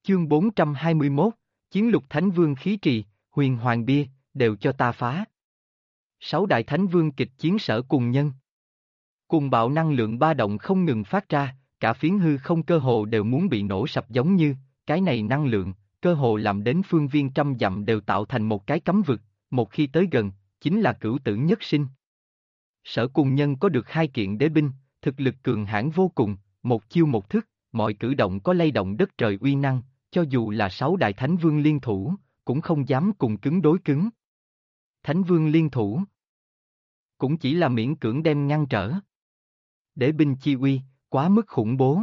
Chương 421, Chiến lục Thánh Vương khí trì, huyền hoàng bia, đều cho ta phá. 6 đại Thánh Vương kịch chiến Sở Cùng Nhân. Cùng bạo năng lượng ba động không ngừng phát ra, cả phiến hư không cơ hồ đều muốn bị nổ sập giống như, cái này năng lượng, cơ hồ làm đến phương viên trăm dặm đều tạo thành một cái cấm vực, một khi tới gần, chính là cửu tử nhất sinh. Sở Cùng Nhân có được 2 kiện đế binh, thực lực cường hãn vô cùng, một chiêu một thức, mọi cử động có lay động đất trời uy năng, cho dù là 6 đại Thánh Vương liên thủ, cũng không dám cùng cứng đối cứng. Thánh Vương liên thủ, cũng chỉ là miễn cưỡng đem ngăn trở. Đế binh chi uy, quá mức khủng bố.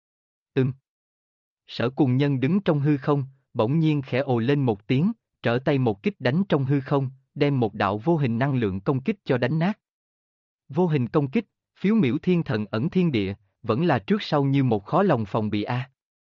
Sở Cùng Nhân đứng trong hư không, bỗng nhiên khẽ ồ lên một tiếng, trở tay một kích đánh trong hư không, đem một đạo vô hình năng lượng công kích cho đánh nát. Vô hình công kích, phiếu miểu thiên thần ẩn thiên địa, vẫn là trước sau như một khó lòng phòng bị a.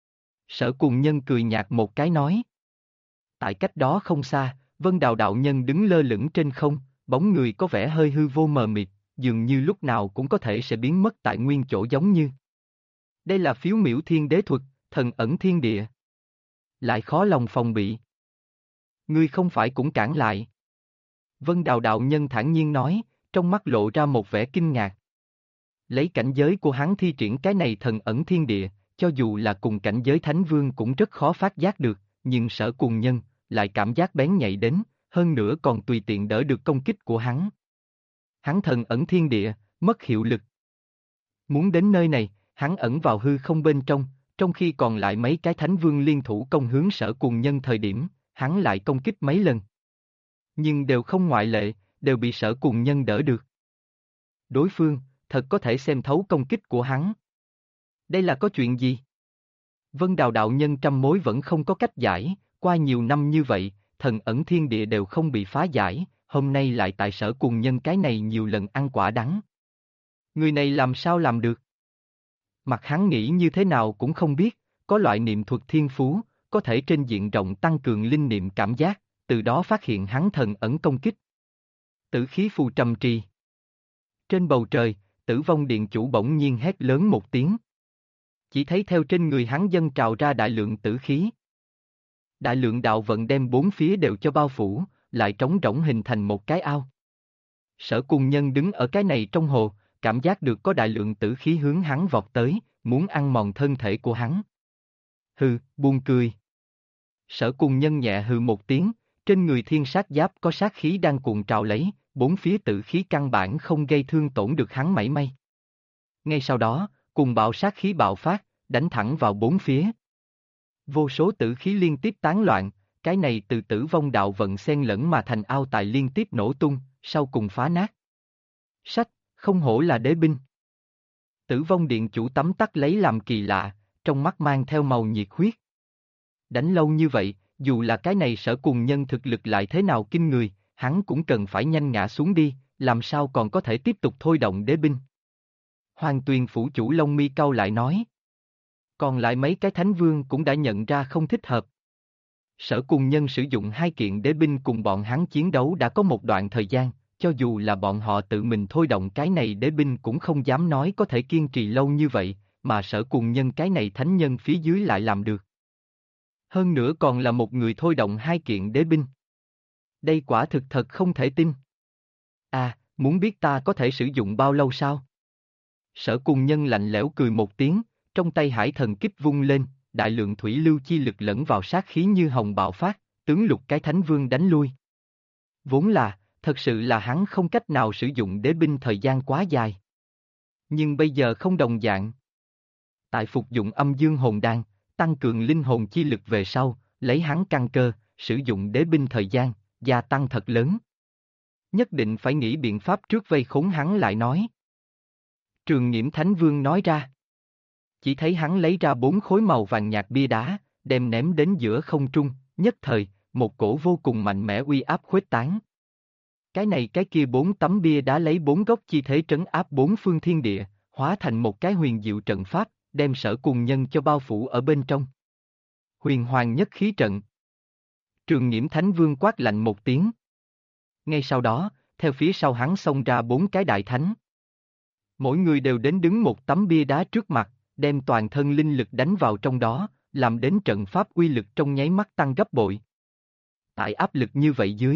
Sở Cùng Nhân cười nhạt một cái nói. Tại cách đó không xa, Vân Đào đạo nhân đứng lơ lửng trên không, bóng người có vẻ hơi hư vô mờ mịt, dường như lúc nào cũng có thể sẽ biến mất tại nguyên chỗ giống như. Đây là phiếu miểu thiên đế thuật, thần ẩn thiên địa. Lại khó lòng phòng bị. Ngươi không phải cũng cản lại. Vân Đào đạo nhân thản nhiên nói, trong mắt lộ ra một vẻ kinh ngạc. Lấy cảnh giới của hắn thi triển cái này thần ẩn thiên địa, cho dù là cùng cảnh giới Thánh Vương cũng rất khó phát giác được, nhưng Sở Cùng Nhân lại cảm giác bén nhạy đến, hơn nữa còn tùy tiện đỡ được công kích của hắn. Hắn thần ẩn thiên địa, mất hiệu lực. Muốn đến nơi này, hắn ẩn vào hư không bên trong khi còn lại mấy cái Thánh Vương liên thủ công hướng Sở Cùng Nhân thời điểm, hắn lại công kích mấy lần. Nhưng đều không ngoại lệ, đều bị Sở Cùng Nhân đỡ được. Đối phương, thật có thể xem thấu công kích của hắn. Đây là có chuyện gì? Vân Đào đạo nhân trăm mối vẫn không có cách giải, qua nhiều năm như vậy, thần ẩn thiên địa đều không bị phá giải, hôm nay lại tại Sở Cùng Nhân cái này nhiều lần ăn quả đắng. Người này làm sao làm được? Mặt hắn nghĩ như thế nào cũng không biết, có loại niệm thuật thiên phú, có thể trên diện rộng tăng cường linh niệm cảm giác, từ đó phát hiện hắn thần ẩn công kích. Tử khí phù trầm trì. Trên bầu trời, Tử Vong Điện Chủ bỗng nhiên hét lớn một tiếng. Chỉ thấy theo trên người hắn dâng trào ra đại lượng tử khí. Đại lượng đạo vận đem bốn phía đều cho bao phủ, lại trống rỗng hình thành một cái ao. Sở Cùng Nhân đứng ở cái này trong hồ, cảm giác được có đại lượng tử khí hướng hắn vọt tới, muốn ăn mòn thân thể của hắn. Hừ, buồn cười. Sở Cùng Nhân nhẹ hừ một tiếng, trên người thiên sát giáp có sát khí đang cuộn trào lấy, bốn phía tử khí căn bản không gây thương tổn được hắn mảy may. Ngay sau đó, cùng bạo sát khí bạo phát, đánh thẳng vào bốn phía. Vô số tử khí liên tiếp tán loạn, cái này từ Tử Vong đạo vận xen lẫn mà thành ao tài liên tiếp nổ tung, sau cùng phá nát. Sách, không hổ là đế binh. Tử Vong Điện Chủ tấm tắc lấy làm kỳ lạ, trong mắt mang theo màu nhiệt huyết. Đánh lâu như vậy, dù là cái này Sở Cùng Nhân thực lực lại thế nào kinh người, hắn cũng cần phải nhanh ngã xuống đi, làm sao còn có thể tiếp tục thôi động đế binh. Hoàng Tuyền phủ chủ lông mi cau lại nói. Còn lại mấy cái Thánh Vương cũng đã nhận ra không thích hợp. Sở Cùng Nhân sử dụng 2 kiện đế binh cùng bọn hắn chiến đấu đã có một đoạn thời gian, cho dù là bọn họ tự mình thôi động cái này đế binh cũng không dám nói có thể kiên trì lâu như vậy, mà Sở Cùng Nhân cái này thánh nhân phía dưới lại làm được. Hơn nữa còn là một người thôi động 2 kiện đế binh. Đây quả thực thật không thể tin. À, muốn biết ta có thể sử dụng bao lâu sao? Sở Cùng Nhân lạnh lẽo cười một tiếng, trong tay hải thần kích vung lên, đại lượng thủy lưu chi lực lẫn vào sát khí như hồng bạo phát, tướng lục cái Thánh Vương đánh lui. Vốn là, thật sự là hắn không cách nào sử dụng đế binh thời gian quá dài. Nhưng bây giờ không đồng dạng. Tại phục dụng âm dương hồn đan, tăng cường linh hồn chi lực về sau, lấy hắn căn cơ, sử dụng đế binh thời gian, gia tăng thật lớn. Nhất định phải nghĩ biện pháp trước vây khốn hắn lại nói. Trường Nghiễm Thánh Vương nói ra. Chỉ thấy hắn lấy ra 4 khối màu vàng nhạt bia đá, đem ném đến giữa không trung, nhất thời, một cổ vô cùng mạnh mẽ uy áp khuếch tán. Cái này cái kia 4 tấm bia đá lấy 4 góc chi thế trấn áp 4 phương thiên địa, hóa thành một cái huyền diệu trận pháp, đem Sở Cùng Nhân cho bao phủ ở bên trong. Huyền Hoàng nhất khí trận. Trường Nghiễm Thánh Vương quát lạnh một tiếng. Ngay sau đó, theo phía sau hắn xông ra 4 cái đại thánh. Mỗi người đều đến đứng một tấm bia đá trước mặt, đem toàn thân linh lực đánh vào trong đó, làm đến trận pháp uy lực trong nháy mắt tăng gấp bội. Tại áp lực như vậy dưới,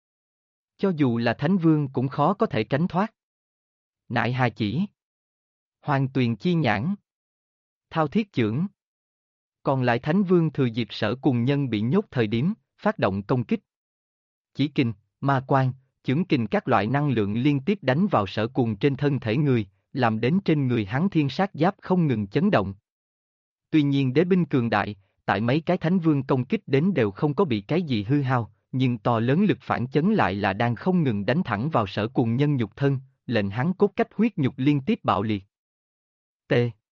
cho dù là Thánh Vương cũng khó có thể tránh thoát. Nại Hà Chỉ, Hoàng Tuyền Chi Nhãn, Thao Thiết Chưởng. Còn lại Thánh Vương thừa dịp Sở Cùng Nhân bị nhốt thời điểm, phát động công kích. Chỉ kình, ma quang, chưởng kình các loại năng lượng liên tiếp đánh vào Sở Cùng trên thân thể người, làm đến trên người hắn thiên sát giáp không ngừng chấn động. Tuy nhiên đế binh cường đại, tại mấy cái Thánh Vương công kích đến đều không có bị cái gì hư hao, nhưng to lớn lực phản chấn lại là đang không ngừng đánh thẳng vào Sở Cùng Nhân nhục thân, lệnh hắn cốt cách huyết nhục liên tiếp bạo liệt. T.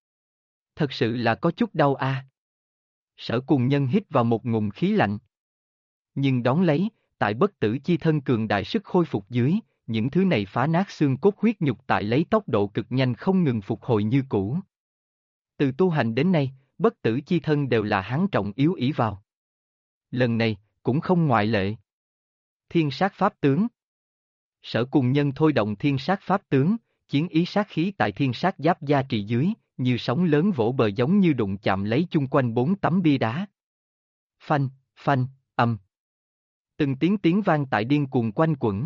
Thật sự là có chút đau a. Sở Cùng Nhân hít vào một ngụm khí lạnh. Nhưng đón lấy, tại bất tử chi thân cường đại sức khôi phục dưới, những thứ này phá nát xương cốt huyết nhục tại lấy tốc độ cực nhanh không ngừng phục hồi như cũ. Từ tu hành đến nay, bất tử chi thân đều là hắn trọng yếu ỷ vào. Lần này, cũng không ngoại lệ. Thiên sát pháp tướng. Sở Cùng Nhân thôi động thiên sát pháp tướng, chiến ý sát khí tại thiên sát giáp gia trì dưới, như sóng lớn vỗ bờ giống như đụng chạm lấy chung quanh 4 tấm bia đá. Phanh, phanh, âm. Từng tiếng vang tại điên cuồng quanh quẩn.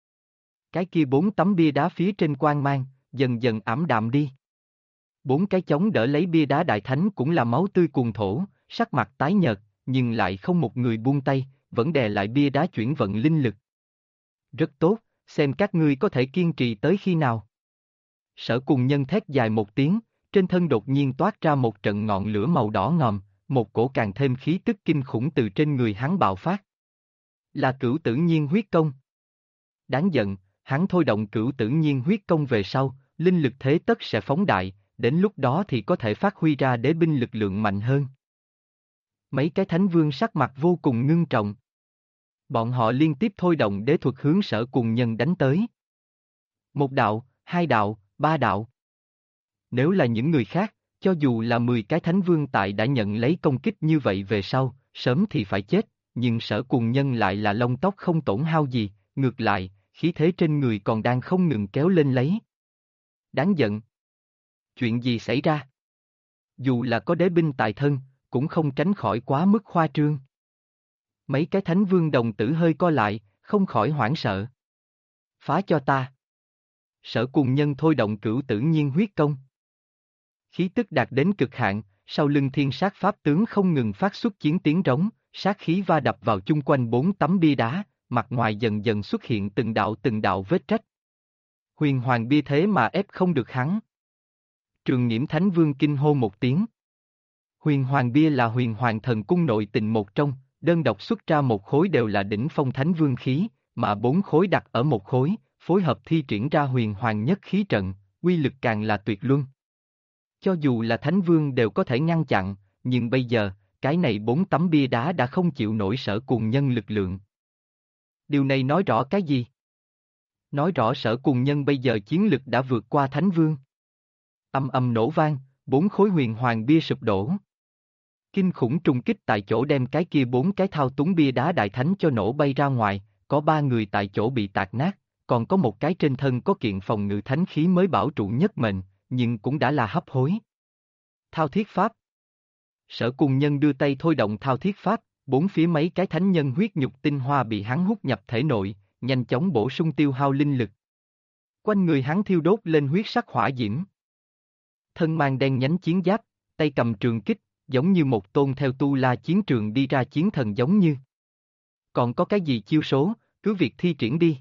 Cái kia 4 tấm bia đá phía trên quang mang, dần dần ảm đạm đi. 4 cái chống đỡ lấy bia đá đại thánh cũng là máu tươi cuồn thổ, sắc mặt tái nhợt, nhưng lại không một người buông tay, vẫn đè lại bia đá chuyển vận linh lực. Rất tốt, xem các ngươi có thể kiên trì tới khi nào. Sở Cùng Nhân thét dài một tiếng, trên thân đột nhiên toát ra một trận ngọn lửa màu đỏ ngòm, một cổ càng thêm khí tức kinh khủng từ trên người hắn bạo phát. Là Cửu Tử Nhiên huyết công. Đáng giận, hắn thôi động Cửu Tử Nhiên huyết công về sau, linh lực thế tất sẽ phóng đại, đến lúc đó thì có thể phát huy ra đế binh lực lượng mạnh hơn. Mấy cái Thánh Vương sắc mặt vô cùng ngưng trọng. Bọn họ liên tiếp thôi động đế thuật hướng Sở Cùng Nhân đánh tới. Một đạo, hai đạo, ba đạo. Nếu là những người khác, cho dù là 10 cái Thánh Vương tại đã nhận lấy công kích như vậy về sau, sớm thì phải chết, nhưng Sở Cùng Nhân lại là lông tóc không tổn hao gì, ngược lại, khí thế trên người còn đang không ngừng kéo lên lấy. Đáng giận. Chuyện gì xảy ra? Dù là có đế binh tại thân, cũng không tránh khỏi quá mức khoa trương. Mấy cái Thánh Vương đồng tử hơi co lại, không khỏi hoảng sợ. Phá cho ta. Sở Cùng Nhân thôi động Cửu Tử Nhiên huyết công. Khí tức đạt đến cực hạn, sau lưng thiên sát pháp tướng không ngừng phát xuất chiến tiếng rống, sát khí va đập vào chung quanh 4 tấm bia đá, mặt ngoài dần dần xuất hiện từng đạo vết rách. Huyền Hoàng bia thế mà ép không được hắn. Trường Nghiễm Thánh Vương kinh hô một tiếng. Huyền Hoàng bia là Huyền Hoàng thần cung nội tình một trong, đơn độc xuất ra một khối đều là đỉnh phong Thánh Vương khí, mà 4 khối đặt ở một khối, phối hợp thi triển ra Huyền Hoàng nhất khí trận, uy lực càng là tuyệt luân. Cho dù là Thánh Vương đều có thể ngăn chặn, nhưng bây giờ, cái này 4 tấm bia đá đã không chịu nổi Sở Cùng Nhân lực lượng. Điều này nói rõ cái gì? Nói rõ Sở Cùng Nhân bây giờ chiến lực đã vượt qua Thánh Vương. Âm âm nổ vang, 4 khối Huyền Hoàng bia sụp đổ. Kinh khủng trùng kích tại chỗ đem cái kia 4 cái thao túng bia đá đại thánh cho nổ bay ra ngoài, có 3 người tại chỗ bị tạc nát, còn có một cái trên thân có kiện phòng ngự thánh khí mới bảo trụ nhất mệnh, nhưng cũng đã là hấp hối. Thao Thiết Pháp. Sở Cùng Nhân đưa tay thôi động Thao Thiết Pháp, 4 phía mấy cái thánh nhân huyết nhục tinh hoa bị hắn hút nhập thể nội, nhanh chóng bổ sung tiêu hao linh lực. Quanh người hắn thiêu đốt lên huyết sắc hỏa diễm. Thân mang đen nhánh chiến giáp, tay cầm trường kích, giống như một tôn theo tu la chiến trường đi ra chiến thần giống như. Còn có cái gì chiêu số, cứ việc thi triển đi.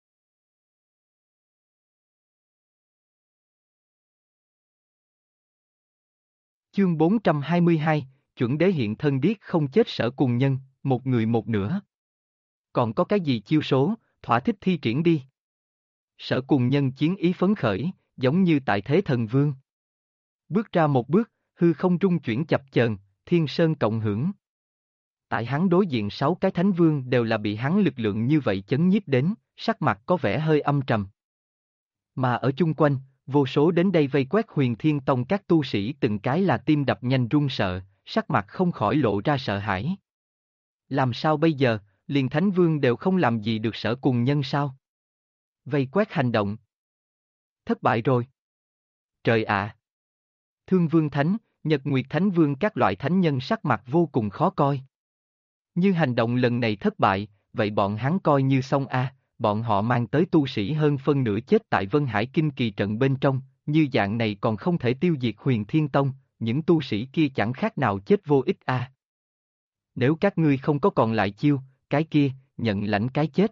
Chương 422, chuẩn đế hiện thân điếc không chết Sở Cùng Nhân, một người một nửa. Còn có cái gì chiêu số, thỏa thích thi triển đi. Sở Cùng Nhân chiến ý phấn khởi, giống như tại thế thần vương. Bước ra một bước, hư không trung chuyển chập chờn, thiên sơn cộng hưởng. Tại hắn đối diện 6 cái thánh vương đều là bị hắn lực lượng như vậy chấn nhiếp đến, sắc mặt có vẻ hơi âm trầm. Mà ở chung quanh, vô số đến đây vây quét Huyền Thiên Tông các tu sĩ từng cái là tim đập nhanh run sợ, sắc mặt không khỏi lộ ra sợ hãi. Làm sao bây giờ, liền thánh vương đều không làm gì được Sở Cùng Nhân sao? Vây quét hành động. Thất bại rồi. Trời ạ! Thương Vương Thánh, Nhật Nguyệt Thánh Vương các loại thánh nhân sắc mặt vô cùng khó coi. Như hành động lần này thất bại, vậy bọn hắn coi như xong a, bọn họ mang tới tu sĩ hơn phân nửa chết tại Vân Hải Kinh Kỳ trận bên trong, như dạng này còn không thể tiêu diệt Huyền Thiên Tông, những tu sĩ kia chẳng khác nào chết vô ích a. Nếu các ngươi không có còn lại chiêu, cái kia, nhận lãnh cái chết.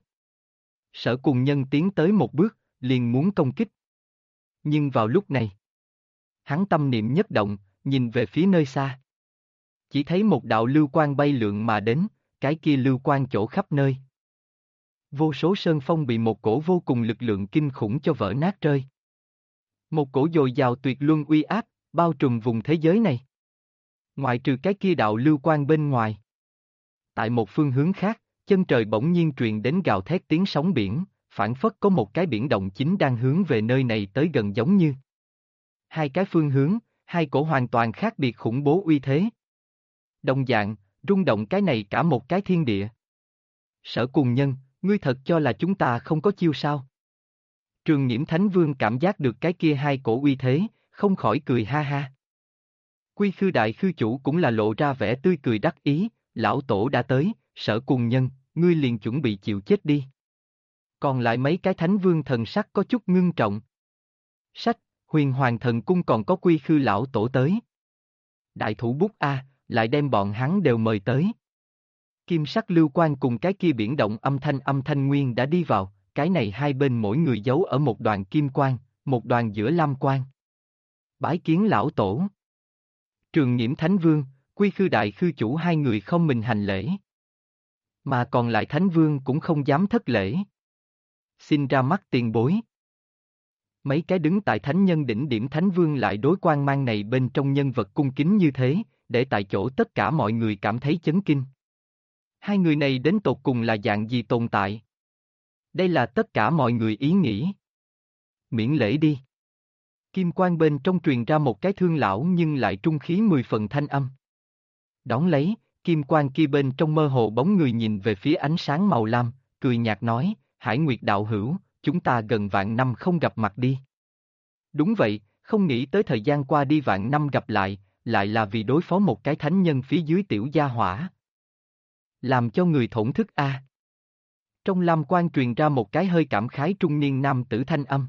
Sở Cùng Nhân tiến tới một bước, liền muốn công kích. Nhưng vào lúc này, hắn tâm niệm nhất động, nhìn về phía nơi xa. Chỉ thấy một đạo lưu quang bay lượn mà đến, cái kia lưu quang chỗ khắp nơi. Vô số sơn phong bị một cổ vô cùng lực lượng kinh khủng cho vỡ nát rơi. Một cổ dồi dào tuyệt luân uy áp, bao trùm vùng thế giới này. Ngoại trừ cái kia đạo lưu quang bên ngoài. Tại một phương hướng khác, chân trời bỗng nhiên truyền đến gào thét tiếng sóng biển, phảng phất có một cái biển động chính đang hướng về nơi này tới gần giống như. Hai cái phương hướng, hai cổ hoàn toàn khác biệt khủng bố uy thế. Đồng dạng, rung động cái này cả một cái thiên địa. Sở Cùng Nhân, ngươi thật cho là chúng ta không có chiêu sao? Trường Nhiễm Thánh Vương cảm giác được cái kia hai cổ uy thế, không khỏi cười ha ha. Quy Khư Đại Khư Chủ cũng là lộ ra vẻ tươi cười đắc ý, lão tổ đã tới, Sở Cùng Nhân, ngươi liền chuẩn bị chịu chết đi. Còn lại mấy cái Thánh Vương thần sắc có chút ngưng trọng. Sách, Huyền Hoàng Thần Cung còn có Quy Khư lão tổ tới. Đại thủ bút A, lại đem bọn hắn đều mời tới. Kim sắc lưu quan cùng cái kia biển động âm thanh nguyên đã đi vào, cái này hai bên mỗi người giấu ở một đoàn kim quang, một đoàn giữa lam quang. Bái kiến lão tổ. Trường Nhiễm Thánh Vương, Quy Khư Đại Khư Chủ hai người không mình hành lễ. Mà còn lại Thánh Vương cũng không dám thất lễ. Xin ra mắt tiền bối. Mấy cái đứng tại Thánh Nhân đỉnh điểm Thánh Vương lại đối quan mang này bên trong nhân vật cung kính như thế, để tại chỗ tất cả mọi người cảm thấy chấn kinh. Hai người này đến tột cùng là dạng gì tồn tại? Đây là tất cả mọi người ý nghĩ. Miễn lễ đi. Kim quang bên trong truyền ra một cái thương lão nhưng lại trung khí 10 phần thanh âm. Đón lấy, kim quang kia bên trong mơ hồ bóng người nhìn về phía ánh sáng màu lam, cười nhạt nói, Hải Nguyệt đạo hữu, chúng ta gần vạn năm không gặp mặt đi. Đúng vậy, không nghĩ tới thời gian qua đi vạn năm gặp lại là vì đối phó một cái thánh nhân phía dưới tiểu gia hỏa. Làm cho người thổn thức a. Trong lam quang truyền ra một cái hơi cảm khái trung niên nam tử thanh âm.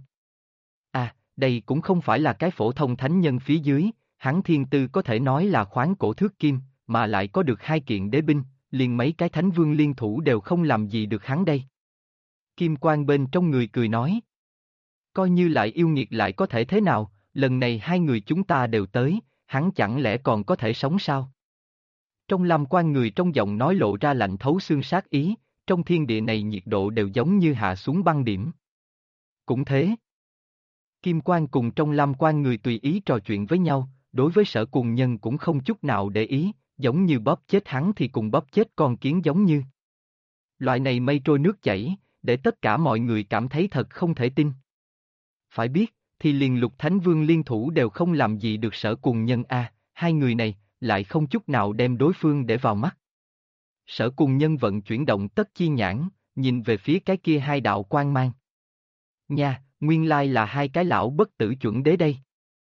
À, đây cũng không phải là cái phổ thông thánh nhân phía dưới, hắn thiên tư có thể nói là khoáng cổ thước kim, mà lại có được hai kiện đế binh, liền mấy cái thánh vương liên thủ đều không làm gì được hắn đây. Kim quang bên trong người cười nói. Coi như lại yêu nghiệt lại có thể thế nào, lần này hai người chúng ta đều tới, hắn chẳng lẽ còn có thể sống sao? Trong lam quang người trong giọng nói lộ ra lạnh thấu xương sát ý, trong thiên địa này nhiệt độ đều giống như hạ xuống băng điểm. Cũng thế. Kim quang cùng trong lam quang người tùy ý trò chuyện với nhau, đối với Sở Cùng Nhân cũng không chút nào để ý, giống như bóp chết hắn thì cùng bóp chết con kiến giống như. Loại này mây trôi nước chảy, để tất cả mọi người cảm thấy thật không thể tin. Phải biết, thì liền Lục Thánh Vương liên thủ đều không làm gì được Sở Cùng Nhân a, hai người này lại không chút nào đem đối phương để vào mắt. Sở Cùng Nhân vận chuyển động tất chi nhãn, nhìn về phía cái kia hai đạo quang mang. Nha, nguyên lai là hai cái lão bất tử chuẩn đế đây.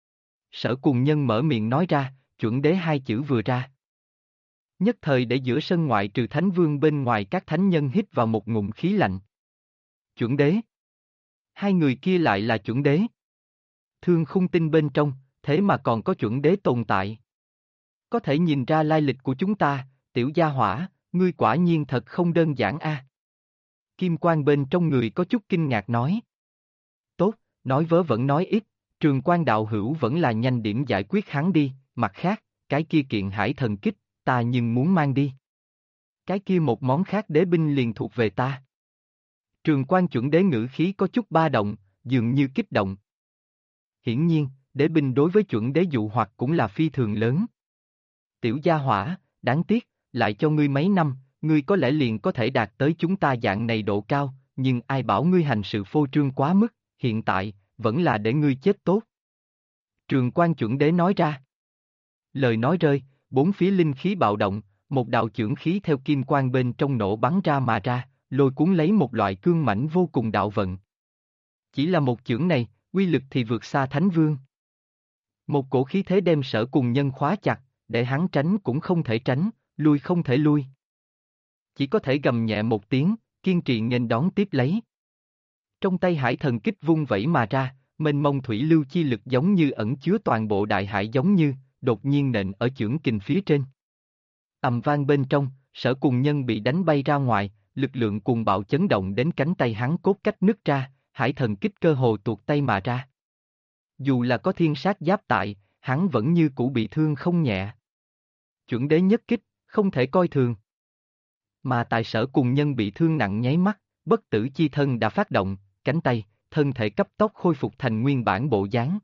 Sở Cùng Nhân mở miệng nói ra, chuẩn đế hai chữ vừa ra. Nhất thời để giữa sân ngoại trừ Thánh Vương bên ngoài các thánh nhân hít vào một ngụm khí lạnh. Chuẩn đế. Hai người kia lại là chuẩn đế. Thương Khung Tinh bên trong, thế mà còn có chuẩn đế tồn tại. Có thể nhìn ra lai lịch của chúng ta, tiểu gia hỏa, ngươi quả nhiên thật không đơn giản a. Kim quang bên trong người có chút kinh ngạc nói. Tốt, nói vớ vẩn nói ít, Trường Quang đạo hữu vẫn là nhanh điểm giải quyết hắn đi, mặt khác, cái kia kiện hải thần kích, ta nhưng muốn mang đi. Cái kia một món khác đế binh liền thuộc về ta. Trường Quang chuẩn đế ngữ khí có chút ba động, dường như kích động. Hiển nhiên, đế binh đối với chuẩn đế dụ hoặc cũng là phi thường lớn. Tiểu gia hỏa, đáng tiếc, lại cho ngươi mấy năm, ngươi có lẽ liền có thể đạt tới chúng ta dạng này độ cao, nhưng ai bảo ngươi hành sự phô trương quá mức, hiện tại, vẫn là để ngươi chết tốt. Trường Quang chuẩn đế nói ra. Lời nói rơi, bốn phía linh khí bạo động, một đạo chưởng khí theo kim quang bên trong nổ bắn ra mà ra, lôi cuốn lấy một loại cương mãnh vô cùng đạo vận. Chỉ là một chưởng này, uy lực thì vượt xa Thánh Vương. Một cổ khí thế đem Sở Cùng Nhân khóa chặt, để hắn tránh cũng không thể tránh, lui không thể lui. Chỉ có thể gầm nhẹ một tiếng, kiên trì nghênh đón tiếp lấy. Trong tay hải thần kích vung vẩy mà ra, mênh mông thủy lưu chi lực giống như ẩn chứa toàn bộ đại hải giống như, đột nhiên nện ở chưởng kình phía trên. Ầm vang bên trong, Sở Cùng Nhân bị đánh bay ra ngoài, lực lượng cuồng bạo chấn động đến cánh tay hắn cốt cách nứt ra, hải thần kích cơ hồ tuột tay mà ra. Dù là có thiên sát giáp tại, hắn vẫn như cũ bị thương không nhẹ. Chuẩn đế nhất kích, không thể coi thường. Mà tại Sở Cùng Nhân bị thương nặng nháy mắt, bất tử chi thân đã phát động, cánh tay, thân thể cấp tốc khôi phục thành nguyên bản bộ dáng.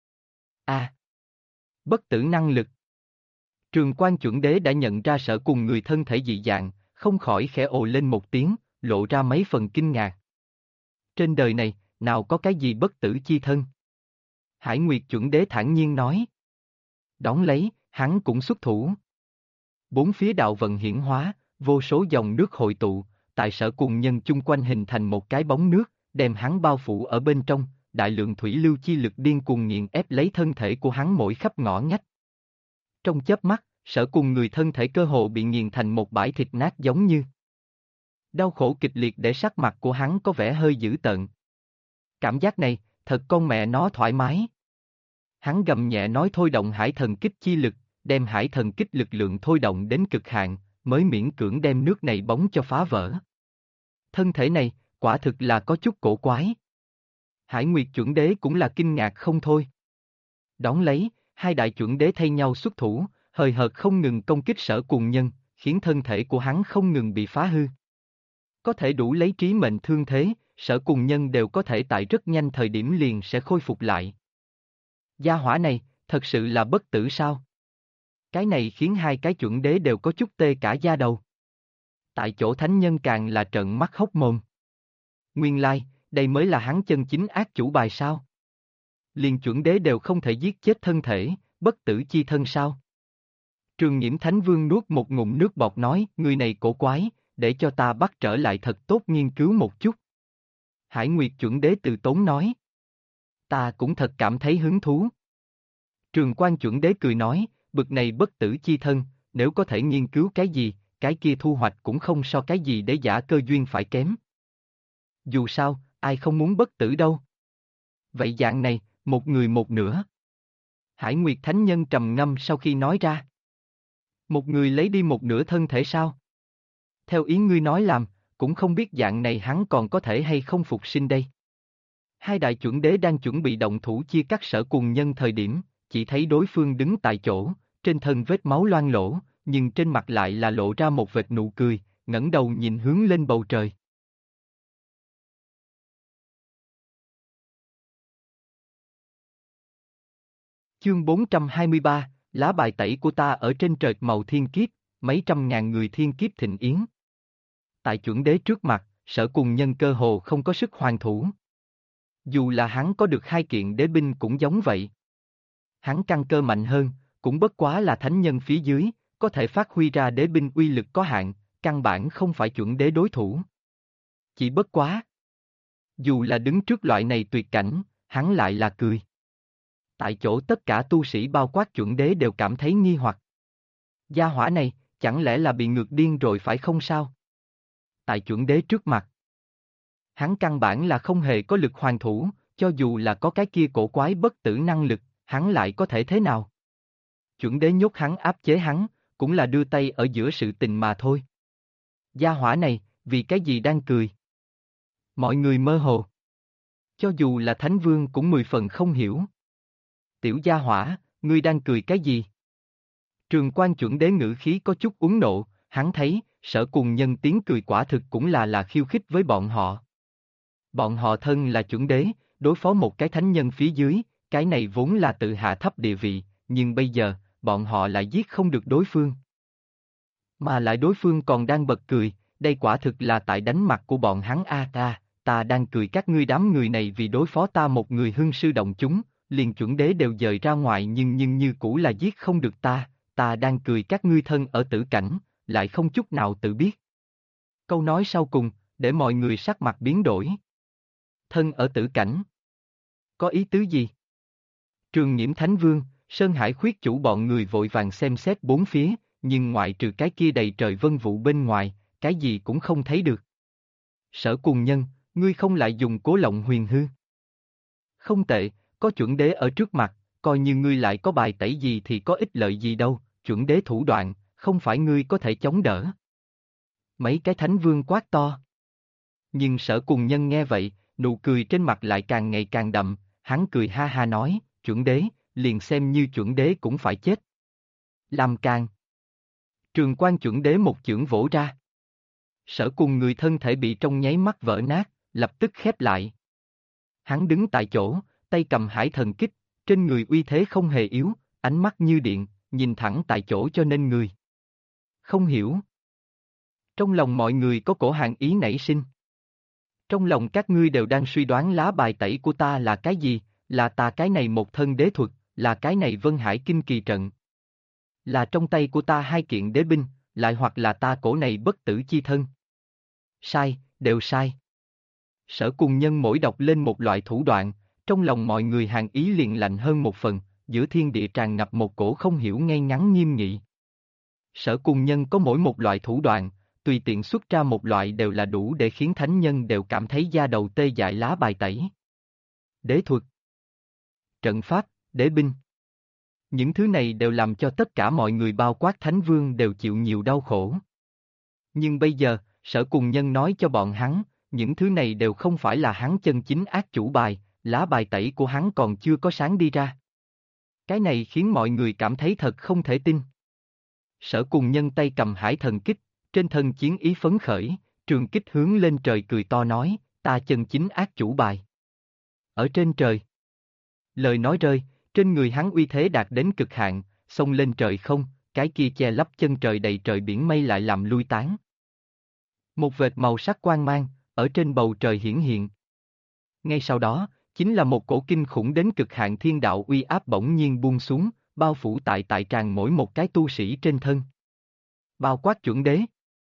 Bất tử năng lực. Trường Quan chuẩn đế đã nhận ra Sở Cùng người thân thể dị dạng, không khỏi khẽ ồ lên một tiếng, lộ ra mấy phần kinh ngạc. Trên đời này, nào có cái gì bất tử chi thân? Hải Nguyệt chuẩn đế thản nhiên nói. Đón lấy, hắn cũng xuất thủ. Bốn phía đạo vận hiển hóa, vô số dòng nước hội tụ, tại Sở Cùng Nhân chung quanh hình thành một cái bóng nước, đem hắn bao phủ ở bên trong, đại lượng thủy lưu chi lực điên cuồng nghiền ép lấy thân thể của hắn mỗi khắp ngõ ngách. Trong chớp mắt, Sở Cùng người thân thể cơ hồ bị nghiền thành một bãi thịt nát giống như. Đau khổ kịch liệt để sắc mặt của hắn có vẻ hơi dữ tợn. Cảm giác này, thật con mẹ nó thoải mái. Hắn gầm nhẹ nói thôi động hải thần kích chi lực, đem hải thần kích lực lượng thôi động đến cực hạn, mới miễn cưỡng đem nước này bóng cho phá vỡ. Thân thể này, quả thực là có chút cổ quái. Hải Nguyệt chuẩn đế cũng là kinh ngạc không thôi. Đón lấy, hai đại chuẩn đế thay nhau xuất thủ, hời hợt không ngừng công kích Sở Cùng Nhân, khiến thân thể của hắn không ngừng bị phá hư. Có thể đủ lấy trí mệnh thương thế, Sở Cùng Nhân đều có thể tại rất nhanh thời điểm liền sẽ khôi phục lại. Gia hỏa này, thật sự là bất tử sao? Cái này khiến hai cái chuẩn đế đều có chút tê cả da đầu. Tại chỗ thánh nhân càng là trợn mắt hốc mồm. Nguyên lai, đây mới là hắn chân chính ác chủ bài sao? Liền chuẩn đế đều không thể giết chết thân thể, bất tử chi thân sao? Trường Nhiễm Thánh Vương nuốt một ngụm nước bọt nói, người này cổ quái, để cho ta bắt trở lại thật tốt nghiên cứu một chút. Hải Nguyệt chuẩn đế từ tốn nói. Ta cũng thật cảm thấy hứng thú. Trường Quan chuẩn đế cười nói, bực này bất tử chi thân, nếu có thể nghiên cứu cái gì, cái kia thu hoạch cũng không so cái gì để giả cơ duyên phải kém. Dù sao, ai không muốn bất tử đâu. Vậy dạng này, một người một nửa. Hải Nguyệt Thánh Nhân trầm ngâm sau khi nói ra. Một người lấy đi một nửa thân thể sao? Theo ý ngươi nói làm, cũng không biết dạng này hắn còn có thể hay không phục sinh đây. Hai đại chuẩn đế đang chuẩn bị động thủ chia cắt Sở Cùng Nhân thời điểm, chỉ thấy đối phương đứng tại chỗ, trên thân vết máu loang lỗ, nhưng trên mặt lại là lộ ra một vệt nụ cười, ngẩng đầu nhìn hướng lên bầu trời. Chương 423, lá bài tẩy của ta ở trên trời màu thiên kiếp, mấy trăm ngàn người thiên kiếp thịnh yến. Tại chuẩn đế trước mặt, Sở Cùng Nhân cơ hồ không có sức hoàn thủ. Dù là hắn có được hai kiện đế binh cũng giống vậy. Hắn căn cơ mạnh hơn, cũng bất quá là thánh nhân phía dưới, có thể phát huy ra đế binh uy lực có hạn, căn bản không phải chuẩn đế đối thủ. Chỉ bất quá. Dù là đứng trước loại này tuyệt cảnh, hắn lại là cười. Tại chỗ tất cả tu sĩ bao quát chuẩn đế đều cảm thấy nghi hoặc. Gia hỏa này, chẳng lẽ là bị ngược điên rồi phải không sao? Tại chuẩn đế trước mặt. Hắn căn bản là không hề có lực hoàn thủ, cho dù là có cái kia cổ quái bất tử năng lực, hắn lại có thể thế nào? Chuẩn đế nhốt hắn áp chế hắn, cũng là đưa tay ở giữa sự tình mà thôi. Gia hỏa này, vì cái gì đang cười? Mọi người mơ hồ. Cho dù là Thánh Vương cũng 10 phần không hiểu. Tiểu gia hỏa, ngươi đang cười cái gì? Trường Quan chuẩn đế ngữ khí có chút uốn nộ, hắn thấy, Sở Cùng Nhân tiếng cười quả thực cũng là khiêu khích với bọn họ. Bọn họ thân là chuẩn đế, đối phó một cái thánh nhân phía dưới, cái này vốn là tự hạ thấp địa vị, nhưng bây giờ, bọn họ lại giết không được đối phương. Mà lại đối phương còn đang bật cười, đây quả thực là tại đánh mặt của bọn hắn ta đang cười các ngươi đám người này vì đối phó ta một người hưng sư động chúng, liền chuẩn đế đều dời ra ngoài nhưng như cũ là giết không được ta đang cười các ngươi thân ở tử cảnh, lại không chút nào tự biết. Câu nói sau cùng, để mọi người sắc mặt biến đổi. Thân ở tử cảnh. Có ý tứ gì? Trường Nhiễm Thánh Vương, Sơn Hải khuyết chủ bọn người vội vàng xem xét bốn phía, nhưng ngoại trừ cái kia đầy trời vân vụ bên ngoài, cái gì cũng không thấy được. Sở Cùng Nhân, ngươi không lại dùng Cố Lộng Huyền hư? Không tệ, có chuẩn đế ở trước mặt, coi như ngươi lại có bài tẩy gì thì có ích lợi gì đâu, chuẩn đế thủ đoạn, không phải ngươi có thể chống đỡ. Mấy cái thánh vương quát to. Nhưng Sở Cùng Nhân nghe vậy, nụ cười trên mặt lại càng ngày càng đậm, hắn cười ha ha nói, chuẩn đế, liền xem như chuẩn đế cũng phải chết. Làm càng. Trường Quan chuẩn đế một chưởng vỗ ra. Sở Cùng người thân thể bị trong nháy mắt vỡ nát, lập tức khép lại. Hắn đứng tại chỗ, tay cầm hải thần kích, trên người uy thế không hề yếu, ánh mắt như điện, nhìn thẳng tại chỗ cho nên người. Không hiểu. Trong lòng mọi người có cổ hàng ý nảy sinh. Trong lòng các ngươi đều đang suy đoán lá bài tẩy của ta là cái gì, là ta cái này một thân đế thuật, là cái này Vân Hải Kinh Kỳ trận. Là trong tay của ta hai kiện đế binh, lại hoặc là ta cổ này bất tử chi thân. Sai, đều sai. Sở Cùng Nhân mỗi đọc lên một loại thủ đoạn, trong lòng mọi người hàng ý liền lạnh hơn một phần, giữa thiên địa tràn ngập một cổ không hiểu ngay ngắn nghiêm nghị. Sở Cùng Nhân có mỗi một loại thủ đoạn, tùy tiện xuất ra một loại đều là đủ để khiến thánh nhân đều cảm thấy da đầu tê dại lá bài tẩy. Đế thuật, trận pháp, đế binh. Những thứ này đều làm cho tất cả mọi người bao quát thánh vương đều chịu nhiều đau khổ. Nhưng bây giờ, Sở Cùng Nhân nói cho bọn hắn, những thứ này đều không phải là hắn chân chính ác chủ bài, lá bài tẩy của hắn còn chưa có sáng đi ra. Cái này khiến mọi người cảm thấy thật không thể tin. Sở Cùng Nhân tay cầm hải thần kích, trên thân chiến ý phấn khởi, trường kích hướng lên trời cười to nói, ta chân chính ác chủ bài. Ở trên trời. Lời nói rơi, trên người hắn uy thế đạt đến cực hạn, xông lên trời không, cái kia che lấp chân trời đầy trời biển mây lại làm lui tán. Một vệt màu sắc quang mang, ở trên bầu trời hiển hiện. Ngay sau đó, chính là một cổ kinh khủng đến cực hạn thiên đạo uy áp bỗng nhiên buông xuống, bao phủ tại tràn mỗi một cái tu sĩ trên thân. Bao quát chuẩn đế.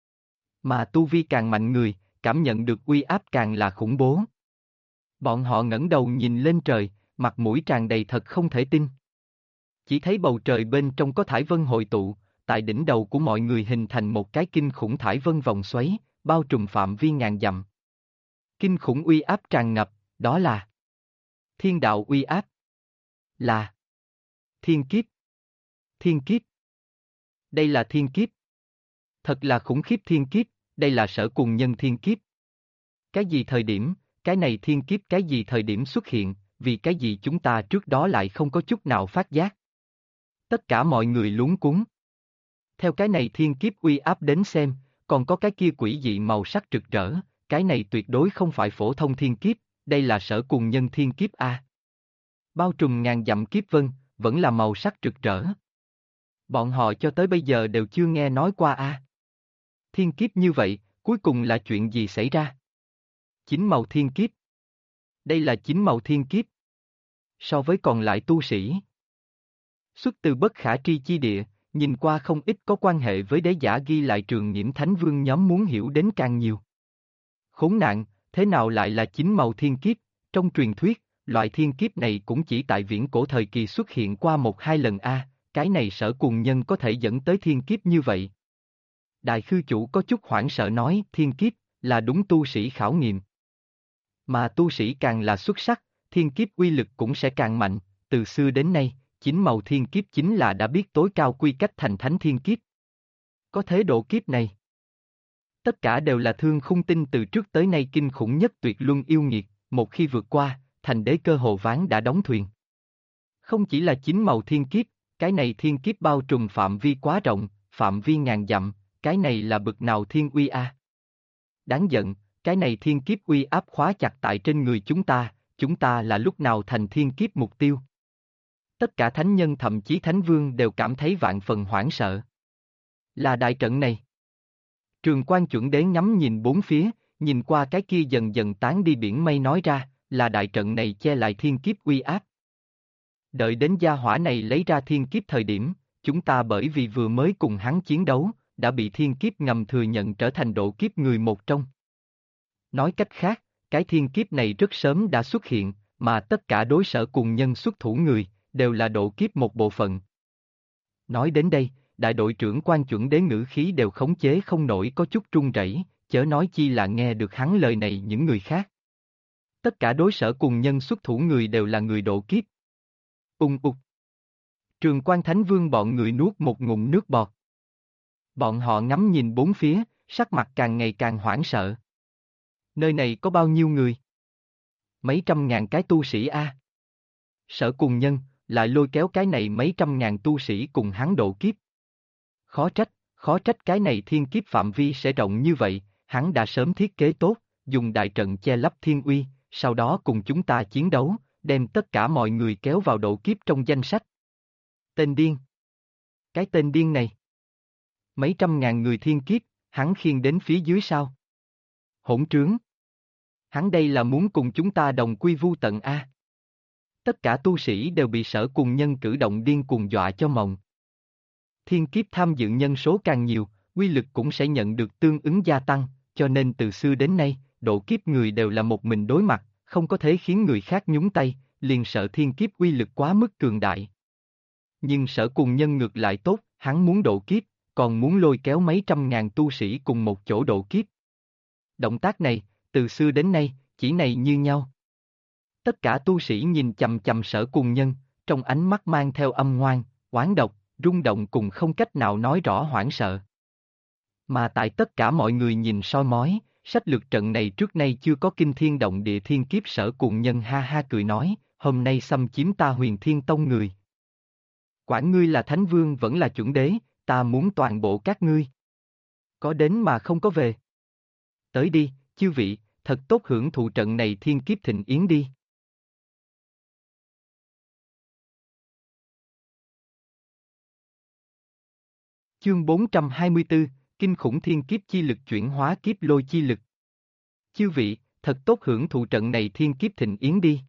Mà tu vi càng mạnh người, cảm nhận được uy áp càng là khủng bố. Bọn họ ngẩng đầu nhìn lên trời, mặt mũi tràn đầy thật không thể tin. Chỉ thấy bầu trời bên trong có thải vân hội tụ, tại đỉnh đầu của mọi người hình thành một cái kinh khủng thải vân vòng xoáy, bao trùm phạm vi ngàn dặm. Kinh khủng uy áp tràn ngập, đó là thiên đạo uy áp. Là thiên kiếp. Thiên kiếp. Đây là thiên kiếp. Thật là khủng khiếp thiên kiếp, đây là Sở Cùng Nhân thiên kiếp. Cái gì thời điểm, cái này thiên kiếp cái gì thời điểm xuất hiện, vì cái gì chúng ta trước đó lại không có chút nào phát giác. Tất cả mọi người luống cuống. Theo cái này thiên kiếp uy áp đến xem, còn có cái kia quỷ dị màu sắc rực rỡ, cái này tuyệt đối không phải phổ thông thiên kiếp, đây là Sở Cùng Nhân thiên kiếp A. Bao trùm ngàn dặm kiếp vân, vẫn là màu sắc rực rỡ. Bọn họ cho tới bây giờ đều chưa nghe nói qua A. Thiên kiếp như vậy, cuối cùng là chuyện gì xảy ra? Chính màu thiên kiếp. Đây là chính màu thiên kiếp. So với còn lại tu sĩ. Xuất từ bất khả tri chi địa, nhìn qua không ít có quan hệ với đế giả ghi lại trường nhiễm thánh vương nhóm muốn hiểu đến càng nhiều. Khốn nạn, thế nào lại là chính màu thiên kiếp? Trong truyền thuyết, loại thiên kiếp này cũng chỉ tại viễn cổ thời kỳ xuất hiện qua một hai lần a, cái này Sở Cùng Nhân có thể dẫn tới thiên kiếp như vậy. Đại khư chủ có chút hoảng sợ nói thiên kiếp là đúng tu sĩ khảo nghiệm. Mà tu sĩ càng là xuất sắc, thiên kiếp uy lực cũng sẽ càng mạnh, từ xưa đến nay, chính màu thiên kiếp chính là đã biết tối cao quy cách thành thánh thiên kiếp. Có thế độ kiếp này. Tất cả đều là Thương Khung Tinh từ trước tới nay kinh khủng nhất tuyệt luân yêu nghiệt, một khi vượt qua, thành đế cơ hồ ván đã đóng thuyền. Không chỉ là chính màu thiên kiếp, cái này thiên kiếp bao trùm phạm vi quá rộng, phạm vi ngàn dặm, cái này là bực nào thiên uy a? Đáng giận, cái này thiên kiếp uy áp khóa chặt tại trên người chúng ta là lúc nào thành thiên kiếp mục tiêu? Tất cả thánh nhân thậm chí thánh vương đều cảm thấy vạn phần hoảng sợ. Là đại trận này. Trường Quan chuẩn đế ngắm nhìn bốn phía, nhìn qua cái kia dần dần tán đi biển mây nói ra, là đại trận này che lại thiên kiếp uy áp. Đợi đến gia hỏa này lấy ra thiên kiếp thời điểm, chúng ta bởi vì vừa mới cùng hắn chiến đấu, đã bị thiên kiếp ngầm thừa nhận trở thành độ kiếp người một trong. Nói cách khác, cái thiên kiếp này rất sớm đã xuất hiện, mà tất cả đối Sở Cùng Nhân xuất thủ người, đều là độ kiếp một bộ phận. Nói đến đây, đại đội trưởng Quan Chuẩn Đế ngữ khí đều khống chế không nổi có chút run rẩy, chớ nói chi là nghe được hắn lời này những người khác. Tất cả đối Sở Cùng Nhân xuất thủ người đều là người độ kiếp. Ung ục. Trường Quan Thánh Vương bọn người nuốt một ngụm nước bọt. Bọn họ ngắm nhìn bốn phía, sắc mặt càng ngày càng hoảng sợ. Nơi này có bao nhiêu người? Mấy trăm ngàn cái tu sĩ a. Sở Cùng Nhân lại lôi kéo cái này mấy trăm ngàn tu sĩ cùng hắn độ kiếp. Khó trách cái này thiên kiếp phạm vi sẽ rộng như vậy, hắn đã sớm thiết kế tốt, dùng đại trận che lấp thiên uy, sau đó cùng chúng ta chiến đấu, đem tất cả mọi người kéo vào độ kiếp trong danh sách. Tên điên. Cái tên điên này. Mấy trăm ngàn người thiên kiếp, hắn khiêng đến phía dưới sao? Hỗn trướng. Hắn đây là muốn cùng chúng ta đồng quy vu tận a. Tất cả tu sĩ đều bị Sở Cùng Nhân cử động điên cuồng dọa cho mộng. Thiên kiếp tham dự nhân số càng nhiều, quy lực cũng sẽ nhận được tương ứng gia tăng, cho nên từ xưa đến nay, độ kiếp người đều là một mình đối mặt, không có thể khiến người khác nhúng tay, liền sợ thiên kiếp quy lực quá mức cường đại. Nhưng Sở Cùng Nhân ngược lại tốt, hắn muốn độ kiếp, còn muốn lôi kéo mấy trăm ngàn tu sĩ cùng một chỗ độ kiếp. Động tác này, từ xưa đến nay, chỉ này như nhau. Tất cả tu sĩ nhìn chằm chằm Sở Cùng Nhân, trong ánh mắt mang theo âm ngoan, oán độc, rung động cùng không cách nào nói rõ hoảng sợ. Mà tại tất cả mọi người nhìn soi mói, sách lược trận này trước nay chưa có kinh thiên động địa thiên kiếp. Sở Cùng Nhân ha ha cười nói, hôm nay xâm chiếm ta Huyền Thiên Tông người. Quản ngươi là Thánh Vương vẫn là chuẩn đế, ta muốn toàn bộ các ngươi. Có đến mà không có về. Tới đi, chư vị, thật tốt hưởng thụ trận này thiên kiếp thịnh yến đi. Chương 424, Kinh khủng thiên kiếp chi lực chuyển hóa kiếp lôi chi lực. Chư vị, thật tốt hưởng thụ trận này thiên kiếp thịnh yến đi.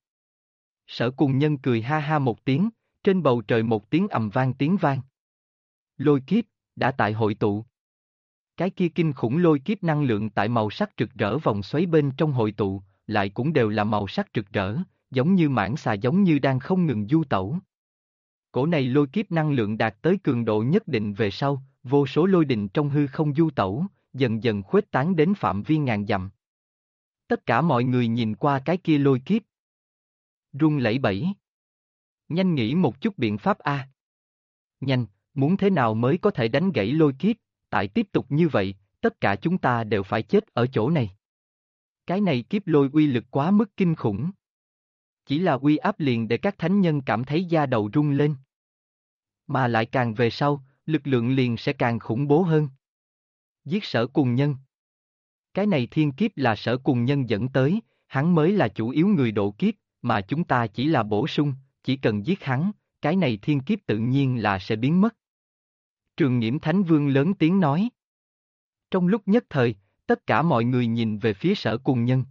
Sở Cùng Nhân cười ha ha một tiếng, trên bầu trời một tiếng ầm vang tiếng vang. Lôi kiếp, đã tại hội tụ. Cái kia kinh khủng lôi kiếp năng lượng tại màu sắc rực rỡ vòng xoáy bên trong hội tụ, lại cũng đều là màu sắc rực rỡ, giống như mãng xà giống như đang không ngừng du tẩu. Cổ này lôi kiếp năng lượng đạt tới cường độ nhất định về sau, vô số lôi đình trong hư không du tẩu, dần dần khuếch tán đến phạm vi ngàn dặm. Tất cả mọi người nhìn qua cái kia lôi kiếp. Run lẩy bẩy. Nhanh nghĩ một chút biện pháp a. Nhanh, muốn thế nào mới có thể đánh gãy lôi kiếp, tại tiếp tục như vậy, tất cả chúng ta đều phải chết ở chỗ này. Cái này kiếp lôi uy lực quá mức kinh khủng. Chỉ là uy áp liền để các thánh nhân cảm thấy da đầu rung lên. Mà lại càng về sau, lực lượng liền sẽ càng khủng bố hơn. Giết Sở Cùng Nhân. Cái này thiên kiếp là Sở Cùng Nhân dẫn tới, hắn mới là chủ yếu người độ kiếp, mà chúng ta chỉ là bổ sung, chỉ cần giết hắn, cái này thiên kiếp tự nhiên là sẽ biến mất. Trường Nghiễm Thánh Vương lớn tiếng nói. Trong lúc nhất thời, tất cả mọi người nhìn về phía Sở Cùng Nhân.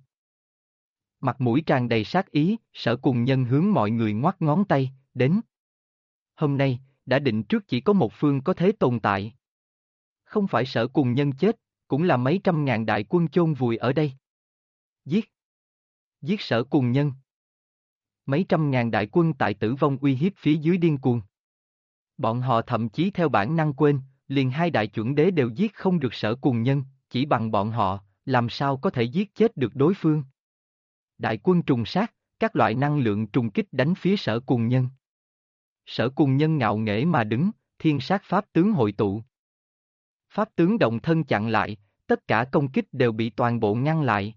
Mặt mũi tràn đầy sát ý, Sở Cùng Nhân hướng mọi người ngoắc ngón tay, đến. Hôm nay, đã định trước chỉ có một phương có thế tồn tại. Không phải Sở Cùng Nhân chết, cũng là mấy trăm ngàn đại quân chôn vùi ở đây. Giết! Giết Sở Cùng Nhân! Mấy trăm ngàn đại quân tại tử vong uy hiếp phía dưới điên cuồng. Bọn họ thậm chí theo bản năng quên, liền hai đại chuẩn đế đều giết không được Sở Cùng Nhân, chỉ bằng bọn họ, làm sao có thể giết chết được đối phương. Đại quân trùng sát, các loại năng lượng trùng kích đánh phía Sở Cùng Nhân. Sở Cùng Nhân ngạo nghễ mà đứng, thiên sát pháp tướng hội tụ. Pháp tướng động thân chặn lại, tất cả công kích đều bị toàn bộ ngăn lại.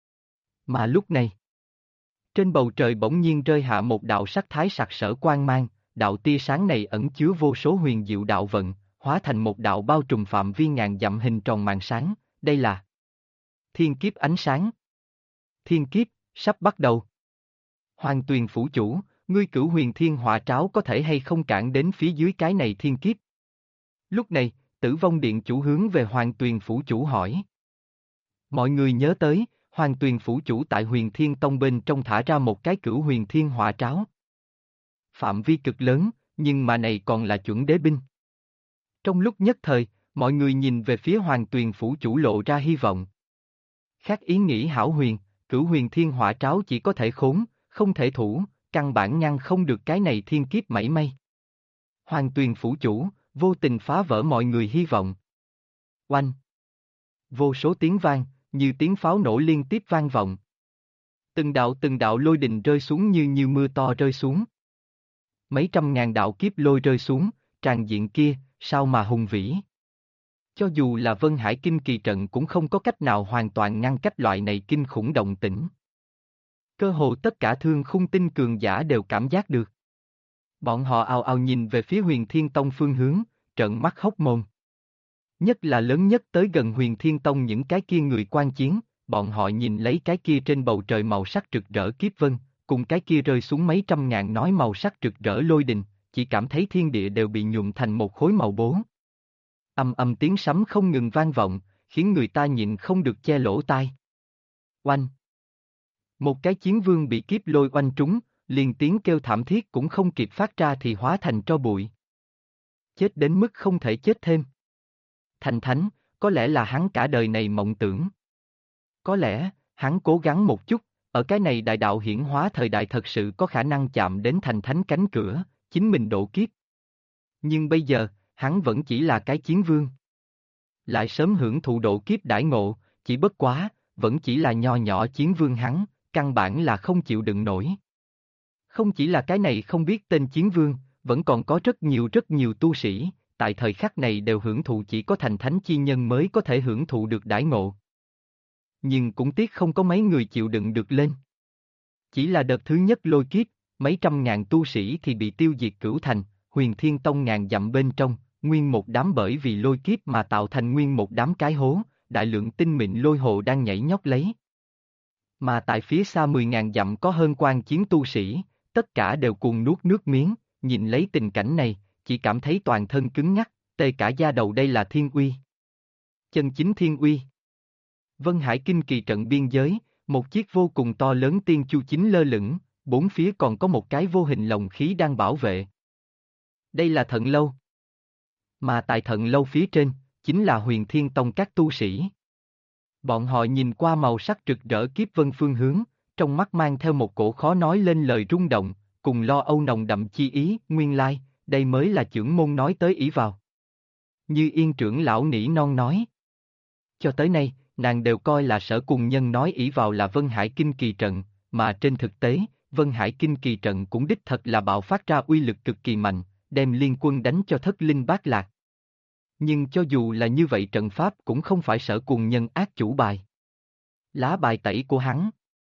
Mà lúc này, trên bầu trời bỗng nhiên rơi hạ một đạo sắc thái sặc sỡ quang mang, đạo tia sáng này ẩn chứa vô số huyền diệu đạo vận, hóa thành một đạo bao trùm phạm vi ngàn dặm hình tròn màn sáng, đây là thiên kiếp ánh sáng. Thiên kiếp, sắp bắt đầu. Hoàng Tuyền phủ chủ, ngươi cửu huyền thiên hỏa tráo có thể hay không cản đến phía dưới cái này thiên kiếp? Lúc này, Tử Vong Điện chủ hướng về Hoàng Tuyền phủ chủ hỏi. Mọi người nhớ tới, Hoàng Tuyền phủ chủ tại Huyền Thiên Tông bên trong thả ra một cái cửu huyền thiên hỏa tráo. Phạm vi cực lớn, nhưng mà này còn là chuẩn đế binh. Trong lúc nhất thời, mọi người nhìn về phía Hoàng Tuyền phủ chủ lộ ra hy vọng. Khác ý nghĩ hão huyền, cửu huyền thiên hỏa tráo chỉ có thể khốn, không thể thủ, căn bản ngăn không được cái này thiên kiếp mảy may. Hoàng Tuyền phủ chủ, vô tình phá vỡ mọi người hy vọng. Oanh! Vô số tiếng vang, như tiếng pháo nổ liên tiếp vang vọng. Từng đạo lôi đình rơi xuống như mưa to rơi xuống. Mấy trăm ngàn đạo kiếp lôi rơi xuống, tràn diện kia, sao mà hùng vĩ. Cho dù là Vân Hải Kinh Kỳ Trận cũng không có cách nào hoàn toàn ngăn cách loại này kinh khủng động tĩnh. Cơ hồ tất cả thương khung tinh cường giả đều cảm giác được. Bọn họ ào ào nhìn về phía Huyền Thiên Tông phương hướng, trợn mắt hốc mồm. Nhất là lớn nhất tới gần Huyền Thiên Tông những cái kia người quan chiến, bọn họ nhìn lấy cái kia trên bầu trời màu sắc rực rỡ kiếp vân, cùng cái kia rơi xuống mấy trăm ngàn nói màu sắc rực rỡ lôi đình, chỉ cảm thấy thiên địa đều bị nhuộm thành một khối màu bố. Âm âm tiếng sấm không ngừng vang vọng, khiến người ta nhịn không được che lỗ tai. Oanh! Một cái chiến vương bị kiếp lôi oanh trúng, liền tiếng kêu thảm thiết cũng không kịp phát ra thì hóa thành tro bụi. Chết đến mức không thể chết thêm. Thành thánh, có lẽ là hắn cả đời này mộng tưởng. Có lẽ, hắn cố gắng một chút, ở cái này đại đạo hiển hóa thời đại thật sự có khả năng chạm đến thành thánh cánh cửa, chính mình độ kiếp. Nhưng bây giờ, hắn vẫn chỉ là cái chiến vương. Lại sớm hưởng thụ độ kiếp đãi ngộ, chỉ bất quá, vẫn chỉ là nho nhỏ chiến vương hắn, căn bản là không chịu đựng nổi. Không chỉ là cái này không biết tên chiến vương, vẫn còn có rất nhiều tu sĩ, tại thời khắc này đều hưởng thụ chỉ có thành thánh chi nhân mới có thể hưởng thụ được đãi ngộ. Nhưng cũng tiếc không có mấy người chịu đựng được lên. Chỉ là đợt thứ nhất lôi kiếp, mấy trăm ngàn tu sĩ thì bị tiêu diệt cửu thành, Huyền Thiên Tông ngàn dặm bên trong, nguyên một đám bởi vì lôi kiếp mà tạo thành nguyên một đám cái hố, đại lượng tinh mịn lôi hồ đang nhảy nhót lấy. Mà tại phía xa 10.000 dặm có hơn quan chiến tu sĩ, tất cả đều cuồng nuốt nước miếng, nhìn lấy tình cảnh này, chỉ cảm thấy toàn thân cứng ngắc, tê cả da đầu. Đây là thiên uy. Chân chính thiên uy. Vân Hải Kinh Kỳ Trận biên giới, một chiếc vô cùng to lớn tiên chu chính lơ lửng, bốn phía còn có một cái vô hình lồng khí đang bảo vệ. Đây là Thận Lâu. Mà tại Thận Lâu phía trên, chính là Huyền Thiên Tông các tu sĩ. Bọn họ nhìn qua màu sắc rực rỡ kiếp vân phương hướng, trong mắt mang theo một cổ khó nói lên lời rung động, cùng lo âu nồng đậm chi ý, nguyên lai, đây mới là chưởng môn nói tới ý vào. Như Yên trưởng lão nỉ non nói. Cho tới nay, nàng đều coi là Sở Cùng Nhân nói ỷ vào là Vân Hải Kinh Kỳ Trận, mà trên thực tế, Vân Hải Kinh Kỳ Trận cũng đích thật là bạo phát ra uy lực cực kỳ mạnh, đem liên quân đánh cho thất linh bát lạc. Nhưng cho dù là như vậy trận pháp cũng không phải Sở Cùng Nhân ác chủ bài. Lá bài tẩy của hắn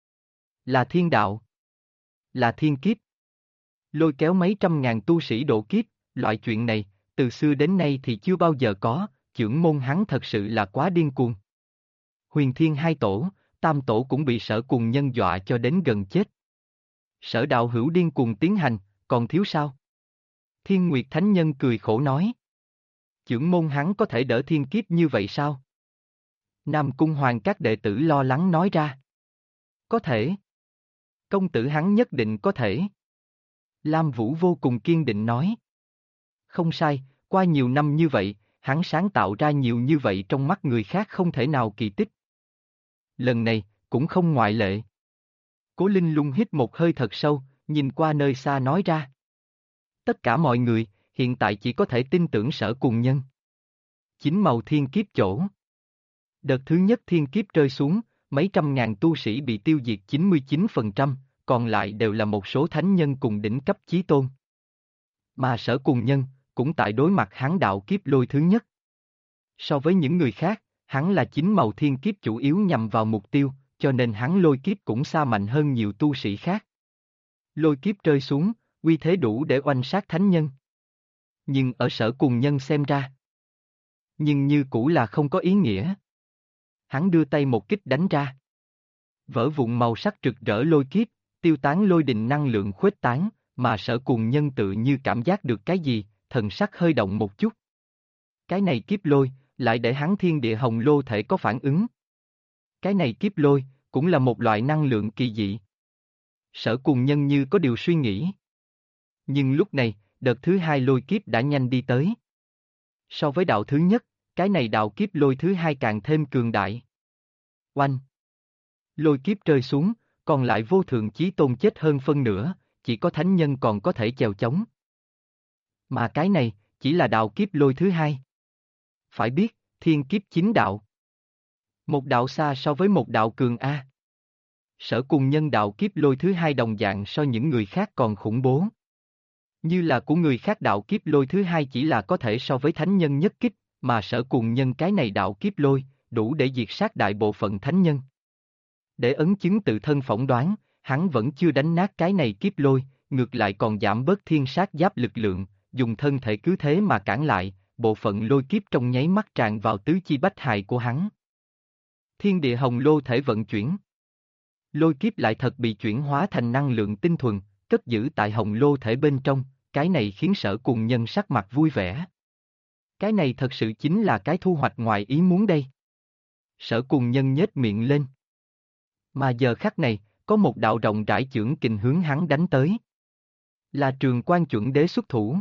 là thiên đạo, là thiên kiếp. Lôi kéo mấy trăm ngàn tu sĩ độ kiếp, loại chuyện này, từ xưa đến nay thì chưa bao giờ có, chưởng môn hắn thật sự là quá điên cuồng. Huyền Thiên hai tổ, tam tổ cũng bị Sở Cùng Nhân dọa cho đến gần chết. Sở đạo hữu điên cuồng tiến hành, còn thiếu sao? Thiên Nguyệt Thánh Nhân cười khổ nói. Chưởng môn hắn có thể đỡ thiên kiếp như vậy sao? Nam Cung Hoàng các đệ tử lo lắng nói ra. Có thể. Công tử hắn nhất định có thể. Lam Vũ vô cùng kiên định nói. Không sai, qua nhiều năm như vậy, hắn sáng tạo ra nhiều như vậy trong mắt người khác không thể nào kỳ tích. Lần này, cũng không ngoại lệ. Cố Linh Lung hít một hơi thật sâu, nhìn qua nơi xa nói ra. Tất cả mọi người, hiện tại chỉ có thể tin tưởng Sở Cùng Nhân. Chính màu thiên kiếp chỗ. Đợt thứ nhất thiên kiếp rơi xuống, mấy trăm ngàn tu sĩ bị tiêu diệt 99%, còn lại đều là một số thánh nhân cùng đỉnh cấp chí tôn. Mà Sở Cùng Nhân, cũng tại đối mặt hắn đạo kiếp lôi thứ nhất. So với những người khác, hắn là chính màu thiên kiếp chủ yếu nhằm vào mục tiêu, cho nên hắn lôi kiếp cũng xa mạnh hơn nhiều tu sĩ khác. Lôi kiếp rơi xuống, uy thế đủ để oanh sát thánh nhân. Nhưng ở Sở Cùng Nhân xem ra, nhưng như cũ là không có ý nghĩa. Hắn đưa tay một kích đánh ra. Vỡ vụn màu sắc rực rỡ lôi kiếp, tiêu tán lôi đình năng lượng khuếch tán, mà Sở Cùng Nhân tự như cảm giác được cái gì, thần sắc hơi động một chút. Cái này kiếp lôi, lại để hắn thiên địa hồng lô thể có phản ứng. Cái này kiếp lôi, cũng là một loại năng lượng kỳ dị. Sở Cùng Nhân như có điều suy nghĩ. Nhưng lúc này, đợt thứ hai lôi kiếp đã nhanh đi tới. So với đạo thứ nhất, cái này đạo kiếp lôi thứ hai càng thêm cường đại. Oanh! Lôi kiếp rơi xuống, còn lại vô thượng chí tôn chết hơn phân nửa, chỉ có thánh nhân còn có thể chèo chống. Mà cái này, chỉ là đạo kiếp lôi thứ hai. Phải biết, thiên kiếp chính đạo. Một đạo xa so với một đạo cường A. Sở Cùng Nhân đạo kiếp lôi thứ hai đồng dạng so những người khác còn khủng bố. Như là của người khác đạo kiếp lôi thứ hai chỉ là có thể so với thánh nhân nhất kích, mà Sở Cùng Nhân cái này đạo kiếp lôi, đủ để diệt sát đại bộ phận thánh nhân. Để ấn chứng tự thân phỏng đoán, hắn vẫn chưa đánh nát cái này kiếp lôi, ngược lại còn giảm bớt thiên sát giáp lực lượng, dùng thân thể cứ thế mà cản lại, bộ phận lôi kiếp trong nháy mắt tràn vào tứ chi bách hài của hắn. Thiên địa hồng lô thể vận chuyển. Lôi kiếp lại thật bị chuyển hóa thành năng lượng tinh thuần, cất giữ tại hồng lô thể bên trong, cái này khiến Sở Cùng Nhân sắc mặt vui vẻ. Cái này thật sự chính là cái thu hoạch ngoài ý muốn đây. Sở Cùng Nhân nhếch miệng lên. Mà giờ khắc này, có một đạo rộng rãi chưởng kình hướng hắn đánh tới. Là Trường Quan Chuẩn Đế xuất thủ.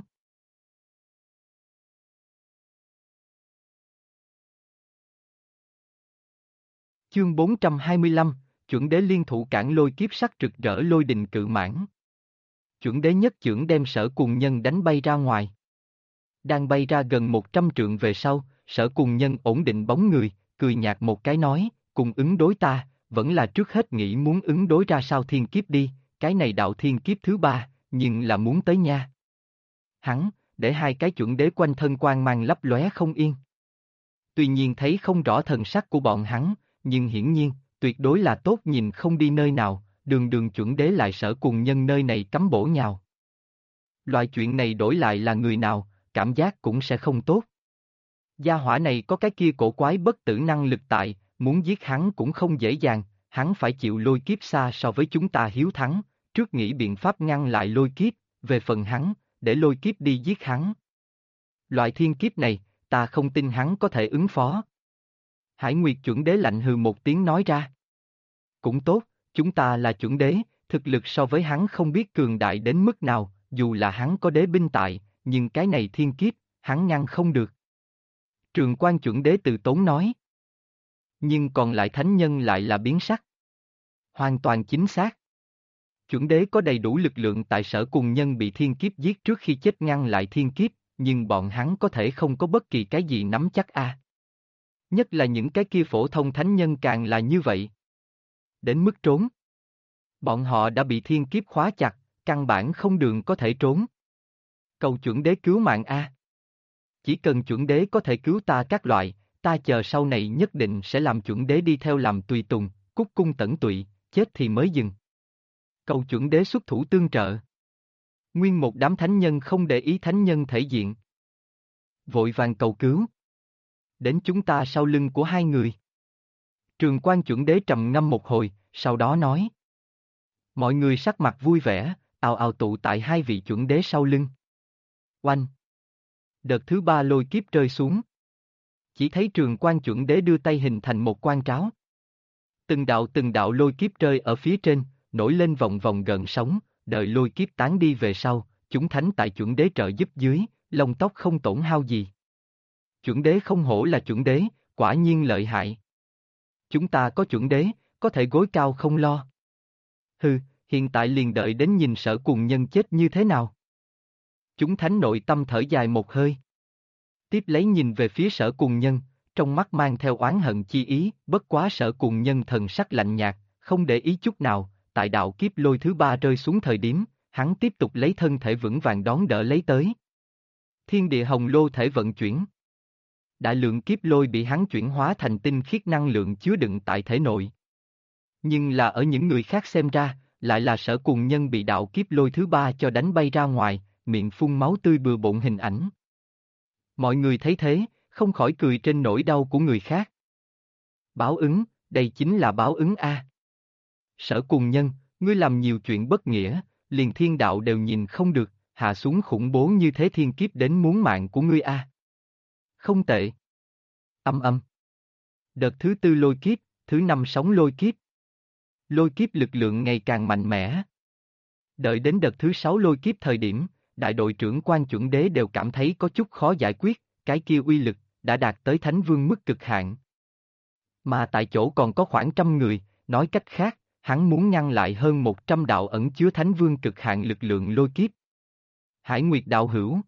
Chương 425, Chuẩn Đế liên thủ cản lôi kiếp sắc rực rỡ lôi đình cự mãn. Chuẩn Đế nhất chưởng đem Sở Cùng Nhân đánh bay ra ngoài. Đang bay ra gần 100 trượng về sau, Sở Cùng Nhân ổn định bóng người, cười nhạt một cái nói, cùng ứng đối ta, vẫn là trước hết nghĩ muốn ứng đối ra sao thiên kiếp đi, cái này đạo thiên kiếp thứ ba, nhưng là muốn tới nha. Hắn, để hai cái chuẩn đế quanh thân quang mang lấp lóe không yên. Tuy nhiên thấy không rõ thần sắc của bọn hắn, nhưng hiển nhiên, tuyệt đối là tốt nhìn không đi nơi nào, đường đường chuẩn đế lại Sở Cùng Nhân nơi này cắm bổ nhào. Loại chuyện này đổi lại là người nào, cảm giác cũng sẽ không tốt. Gia hỏa này có cái kia cổ quái bất tử năng lực tại, muốn giết hắn cũng không dễ dàng, hắn phải chịu lôi kiếp xa so với chúng ta hiếu thắng, trước nghĩ biện pháp ngăn lại lôi kiếp, về phần hắn, để lôi kiếp đi giết hắn. Loại thiên kiếp này, ta không tin hắn có thể ứng phó. Hải Nguyệt chuẩn đế lạnh hừ một tiếng nói ra. Cũng tốt, chúng ta là chuẩn đế, thực lực so với hắn không biết cường đại đến mức nào, dù là hắn có đế binh tại, nhưng cái này thiên kiếp, hắn ngăn không được. Trường Quan chuẩn đế từ tốn nói. Nhưng còn lại thánh nhân lại là biến sắc. Hoàn toàn chính xác. Chuẩn đế có đầy đủ lực lượng tại Sở Cùng Nhân bị thiên kiếp giết trước khi chết ngăn lại thiên kiếp, nhưng bọn hắn có thể không có bất kỳ cái gì nắm chắc a. Nhất là những cái kia phổ thông thánh nhân càng là như vậy. Đến mức trốn. Bọn họ đã bị thiên kiếp khóa chặt, căn bản không đường có thể trốn. Cầu chuẩn đế cứu mạng a. Chỉ cần chuẩn đế có thể cứu ta các loại, ta chờ sau này nhất định sẽ làm chuẩn đế đi theo làm tùy tùng, cúc cung tẩn tụy, chết thì mới dừng. Cầu chuẩn đế xuất thủ tương trợ. Nguyên một đám thánh nhân không để ý thánh nhân thể diện. Vội vàng cầu cứu. Đến chúng ta sau lưng của hai người. Trường Quan chuẩn đế trầm ngâm một hồi, sau đó nói. Mọi người sắc mặt vui vẻ, ào ào tụ tại hai vị chuẩn đế sau lưng. Oanh! Đợt thứ ba lôi kiếp rơi xuống. Chỉ thấy Trường Quan chuẩn đế đưa tay hình thành một quan tráo. Từng đạo lôi kiếp rơi ở phía trên, nổi lên vòng vòng gợn sóng, đợi lôi kiếp tán đi về sau, chúng thánh tại chuẩn đế trợ giúp dưới, lông tóc không tổn hao gì. Chuẩn đế không hổ là chuẩn đế, quả nhiên lợi hại. Chúng ta có chuẩn đế, có thể gối cao không lo. Hừ, hiện tại liền đợi đến nhìn Sở Cùng Nhân chết như thế nào. Chúng thánh nội tâm thở dài một hơi. Tiếp lấy nhìn về phía Sở Cùng Nhân, trong mắt mang theo oán hận chi ý, bất quá Sở Cùng Nhân thần sắc lạnh nhạt, không để ý chút nào, tại đạo kiếp lôi thứ ba rơi xuống thời điểm, hắn tiếp tục lấy thân thể vững vàng đón đỡ lấy tới. Thiên địa hồng lô thể vận chuyển. Đại lượng kiếp lôi bị hắn chuyển hóa thành tinh khiết năng lượng chứa đựng tại thể nội. Nhưng là ở những người khác xem ra, lại là Sở Cùng Nhân bị đạo kiếp lôi thứ ba cho đánh bay ra ngoài, miệng phun máu tươi bừa bộn hình ảnh. Mọi người thấy thế, không khỏi cười trên nỗi đau của người khác. Báo ứng, đây chính là báo ứng a. Sở Cùng Nhân, ngươi làm nhiều chuyện bất nghĩa, liền thiên đạo đều nhìn không được, hạ xuống khủng bố như thế thiên kiếp đến muốn mạng của ngươi a. Không tệ. Âm âm. Đợt thứ tư lôi kiếp, thứ năm sóng lôi kiếp. Lôi kiếp lực lượng ngày càng mạnh mẽ. Đợi đến đợt thứ sáu lôi kiếp thời điểm, đại đội trưởng Quan chuẩn đế đều cảm thấy có chút khó giải quyết, cái kia uy lực, đã đạt tới Thánh Vương mức cực hạn. Mà tại chỗ còn có khoảng 100 người, nói cách khác, hắn muốn ngăn lại hơn 100 đạo ẩn chứa thánh vương cực hạn lực lượng lôi kiếp. Hải Nguyệt đạo hữu.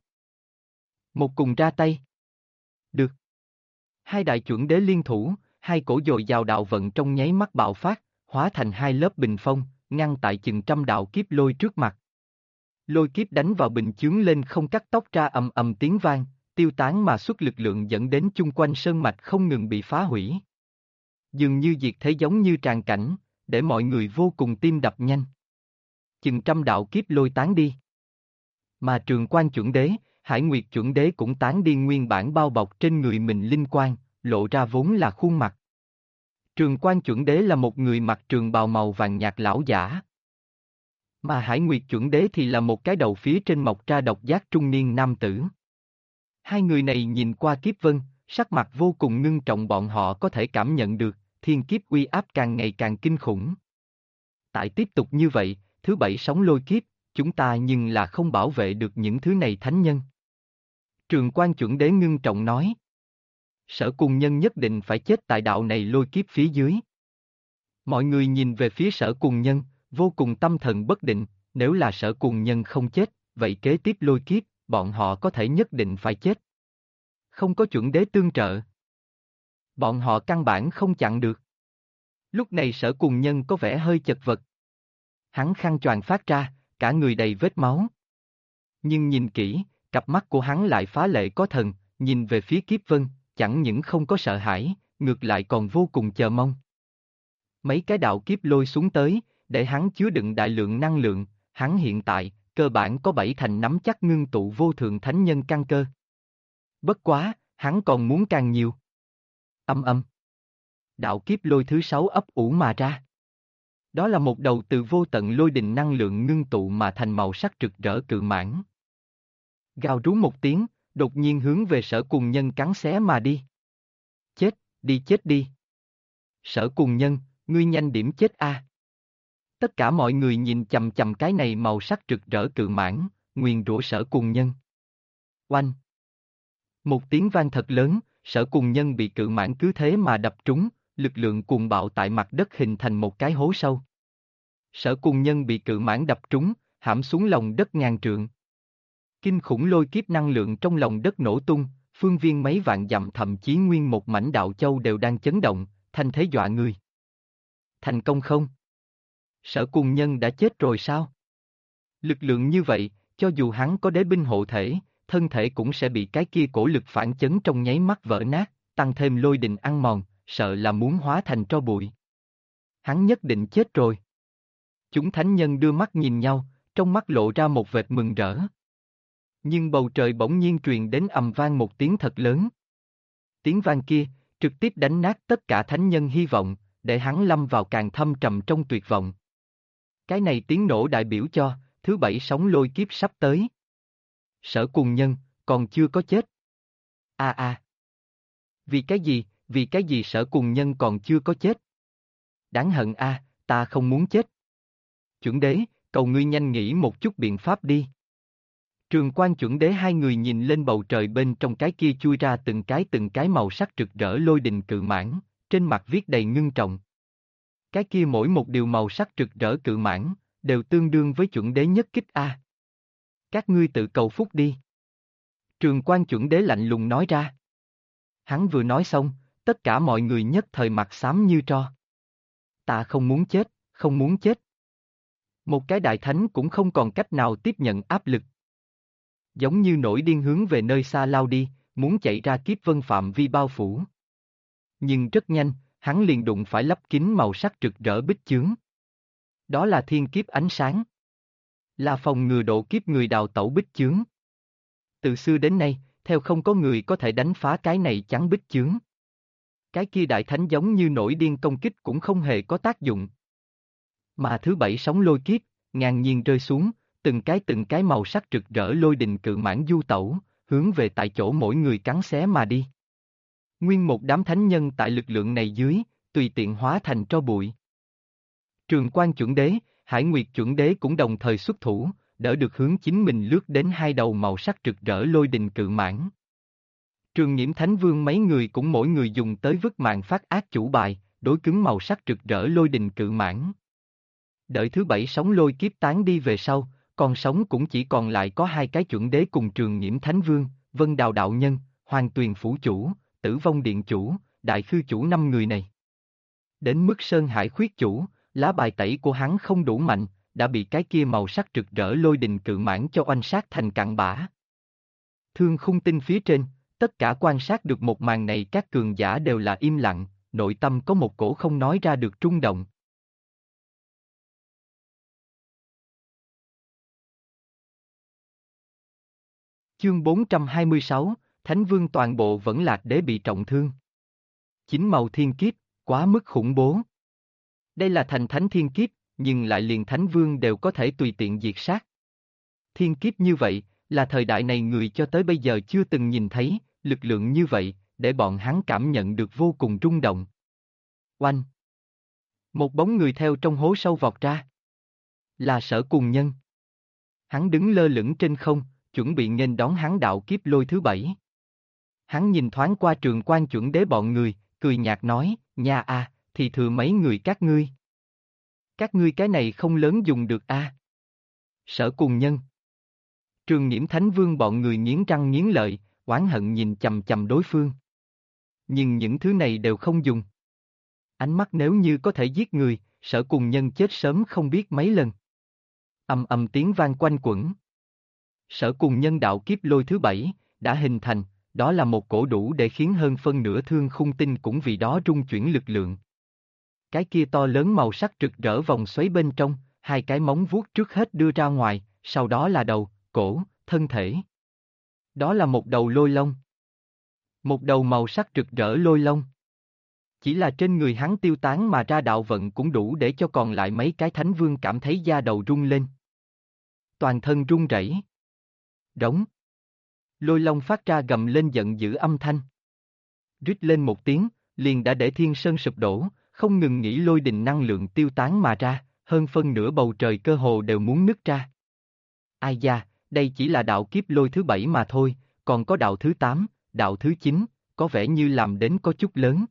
Một cùng ra tay. Được. Hai đại chuẩn đế liên thủ, hai cổ dồi dào đạo vận trong nháy mắt bạo phát, hóa thành hai lớp bình phong, ngăn tại chừng trăm đạo kiếp lôi trước mặt. Lôi kiếp đánh vào bình chướng lên không cắt tóc ra ầm ầm tiếng vang, tiêu tán mà xuất lực lượng dẫn đến chung quanh sơn mạch không ngừng bị phá hủy. Dường như diệt thế giống như tràn cảnh, để mọi người vô cùng tim đập nhanh. Chừng trăm đạo kiếp lôi tán đi. Mà Trường Quan chuẩn đế, Hải Nguyệt chuẩn đế cũng tán đi nguyên bản bao bọc trên người mình linh quang, lộ ra vốn là khuôn mặt. Trường Quan chuẩn đế là một người mặc trường bào màu vàng nhạt lão giả. Mà Hải Nguyệt chuẩn đế thì là một cái đầu phía trên mọc ra độc giác trung niên nam tử. Hai người này nhìn qua kiếp vân, sắc mặt vô cùng ngưng trọng, bọn họ có thể cảm nhận được, thiên kiếp uy áp càng ngày càng kinh khủng. Tại tiếp tục như vậy, thứ bảy sóng lôi kiếp, chúng ta nhưng là không bảo vệ được những thứ này thánh nhân. Trường Quan chuẩn đế ngưng trọng nói. Sở Cùng Nhân nhất định phải chết tại đạo này lôi kiếp phía dưới. Mọi người nhìn về phía Sở Cùng Nhân, vô cùng tâm thần bất định, nếu là Sở Cùng Nhân không chết, vậy kế tiếp lôi kiếp, bọn họ có thể nhất định phải chết. Không có chuẩn đế tương trợ. Bọn họ căn bản không chặn được. Lúc này Sở Cùng Nhân có vẻ hơi chật vật. Hắn khăn choàng phát ra, cả người đầy vết máu. Nhưng nhìn kỹ, cặp mắt của hắn lại phá lệ có thần, nhìn về phía kiếp vân, chẳng những không có sợ hãi, ngược lại còn vô cùng chờ mong. Mấy cái đạo kiếp lôi xuống tới, để hắn chứa đựng đại lượng năng lượng, hắn hiện tại, cơ bản có 7 thành nắm chắc ngưng tụ vô thượng thánh nhân căn cơ. Bất quá, hắn còn muốn càng nhiều. Âm âm. Đạo kiếp lôi thứ 6 ấp ủ mà ra. Đó là một đầu từ vô tận lôi đình năng lượng ngưng tụ mà thành màu sắc rực rỡ cự mãng. Gào rú một tiếng, đột nhiên hướng về Sở Cùng Nhân cắn xé mà đi. Chết, đi chết đi. Sở Cùng Nhân, ngươi nhanh điểm chết a. Tất cả mọi người nhìn chằm chằm cái này màu sắc rực rỡ cự mãng, nguyền rủa Sở Cùng Nhân. Oanh. Một tiếng vang thật lớn, Sở Cùng Nhân bị cự mãng cứ thế mà đập trúng, lực lượng cuồng bạo tại mặt đất hình thành một cái hố sâu. Sở Cùng Nhân bị cự mãng đập trúng, hãm xuống lòng đất ngàn trượng. Kinh khủng lôi kiếp năng lượng trong lòng đất nổ tung, phương viên mấy vạn dặm thậm chí nguyên một mảnh đạo châu đều đang chấn động, thanh thế dọa người. Thành công không? Sở Cùng Nhân đã chết rồi sao? Lực lượng như vậy, cho dù hắn có đế binh hộ thể, thân thể cũng sẽ bị cái kia cổ lực phản chấn trong nháy mắt vỡ nát, tăng thêm lôi đình ăn mòn, sợ là muốn hóa thành tro bụi. Hắn nhất định chết rồi. Chúng thánh nhân đưa mắt nhìn nhau, trong mắt lộ ra một vệt mừng rỡ. Nhưng bầu trời bỗng nhiên truyền đến ầm vang một tiếng thật lớn. Tiếng vang kia, trực tiếp đánh nát tất cả thánh nhân hy vọng, để hắn lâm vào càng thâm trầm trong tuyệt vọng. Cái này tiếng nổ đại biểu cho, thứ bảy sóng lôi kiếp sắp tới. Sở Cùng Nhân, còn chưa có chết. Vì cái gì Sở Cùng Nhân còn chưa có chết? Đáng hận ta không muốn chết. Chuẩn đế, cầu ngươi nhanh nghĩ một chút biện pháp đi. Trường Quan chuẩn đế hai người nhìn lên bầu trời bên trong cái kia chui ra từng cái màu sắc rực rỡ lôi đình cự mãng, trên mặt viết đầy ngưng trọng. Cái kia mỗi một điều màu sắc rực rỡ cự mãng, đều tương đương với chuẩn đế nhất kích a. Các ngươi tự cầu phúc đi. Trường Quan chuẩn đế lạnh lùng nói ra. Hắn vừa nói xong, tất cả mọi người nhất thời mặt xám như tro. Ta không muốn chết, không muốn chết. Một cái đại thánh cũng không còn cách nào tiếp nhận áp lực. Giống như nổi điên hướng về nơi xa lao đi, muốn chạy ra kiếp vân phạm vi bao phủ. Nhưng rất nhanh, hắn liền đụng phải lấp kín màu sắc rực rỡ bích chướng. Đó là thiên kiếp ánh sáng. Là phòng ngừa độ kiếp người đào tẩu bích chướng. Từ xưa đến nay, theo không có người có thể đánh phá cái này chắn bích chướng. Cái kia đại thánh giống như nổi điên công kích cũng không hề có tác dụng. Mà thứ bảy sóng lôi kiếp, ngang nhiên rơi xuống, từng cái màu sắc rực rỡ lôi đình cự mãng du tẩu, hướng về tại chỗ mỗi người cắn xé mà đi. Nguyên một đám thánh nhân tại lực lượng này dưới, tùy tiện hóa thành tro bụi. Trường Quan chuẩn đế, Hải Nguyệt chuẩn đế cũng đồng thời xuất thủ, đỡ được hướng chính mình lướt đến hai đầu màu sắc rực rỡ lôi đình cự mãng. Trường Nghiễm Thánh Vương mấy người cũng mỗi người dùng tới vứt mạng phát ác chủ bài, đối cứng màu sắc rực rỡ lôi đình cự mãng. Đợi thứ bảy sóng lôi kiếp tán đi về sau, còn sống cũng chỉ còn lại có hai cái chuẩn đế cùng Trường Nhiễm Thánh Vương, Vân Đào Đạo Nhân, Hoàng Tuyền Phủ Chủ, Tử Vong Điện Chủ, Đại Khư Chủ 5 người này. Đến mức Sơn Hải Khuyết Chủ, lá bài tẩy của hắn không đủ mạnh, đã bị cái kia màu sắc rực rỡ lôi đình cự mãn cho oanh sát thành cặn bã. Thương Khung Tinh phía trên, tất cả quan sát được một màn này các cường giả đều là im lặng, nội tâm có một cổ không nói ra được rung động. Chương 426, Thánh Vương toàn bộ vẫn lạc đế bị trọng thương. Chính màu thiên kiếp, quá mức khủng bố. Đây là thành thánh thiên kiếp, nhưng lại liền Thánh Vương đều có thể tùy tiện diệt sát. Thiên kiếp như vậy, là thời đại này người cho tới bây giờ chưa từng nhìn thấy, lực lượng như vậy, để bọn hắn cảm nhận được vô cùng rung động. Oanh! Một bóng người theo trong hố sâu vọt ra. Là Sở Cùng Nhân. Hắn đứng lơ lửng trên không, chuẩn bị nghênh đón hắn đạo kiếp lôi thứ bảy. Hắn nhìn thoáng qua Trường Quan chuẩn đế bọn người, cười nhạt nói, nha a, thì thừa mấy người các ngươi. Các ngươi cái này không lớn dùng được a. Sở Cùng Nhân. Trường Nhiễm Thánh Vương bọn người nghiến răng nghiến lợi, oán hận nhìn chằm chằm đối phương. Nhưng những thứ này đều không dùng. Ánh mắt nếu như có thể giết người, Sở Cùng Nhân chết sớm không biết mấy lần. Ầm ầm tiếng vang quanh quẩn. Sở Cùng Nhân đạo kiếp lôi thứ bảy, đã hình thành, đó là một cổ đủ để khiến hơn phân nửa Thương Khung Tinh cũng vì đó rung chuyển lực lượng. Cái kia to lớn màu sắc rực rỡ vòng xoáy bên trong, hai cái móng vuốt trước hết đưa ra ngoài, sau đó là đầu, cổ, thân thể. Đó là một đầu lôi long. Một đầu màu sắc rực rỡ lôi long. Chỉ là trên người hắn tiêu tán mà ra đạo vận cũng đủ để cho còn lại mấy cái thánh vương cảm thấy da đầu rung lên. Toàn thân run rẩy. Đống. Lôi long phát ra gầm lên giận dữ âm thanh. Rít lên một tiếng, liền đã để thiên sơn sụp đổ, không ngừng nghỉ lôi đình năng lượng tiêu tán mà ra, hơn phân nửa bầu trời cơ hồ đều muốn nứt ra. Ai da, đây chỉ là đạo kiếp lôi thứ bảy mà thôi, còn có đạo thứ 8, đạo thứ 9, có vẻ như làm đến có chút lớn.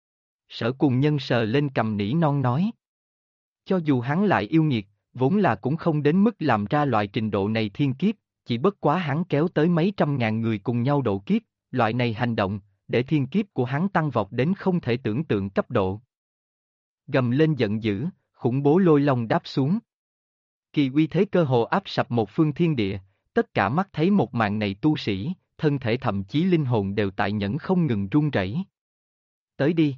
Sở Cùng Nhân sờ lên cầm nỉ non nói. Cho dù hắn lại yêu nghiệt, vốn là cũng không đến mức làm ra loại trình độ này thiên kiếp, chỉ bất quá hắn kéo tới mấy trăm ngàn người cùng nhau độ kiếp, loại này hành động, để thiên kiếp của hắn tăng vọt đến không thể tưởng tượng cấp độ. Gầm lên giận dữ, khủng bố lôi long đáp xuống. Kỳ uy thế cơ hồ áp sập một phương thiên địa, tất cả mắt thấy một màn này tu sĩ, thân thể thậm chí linh hồn đều tại nhẫn không ngừng run rẩy. Tới đi.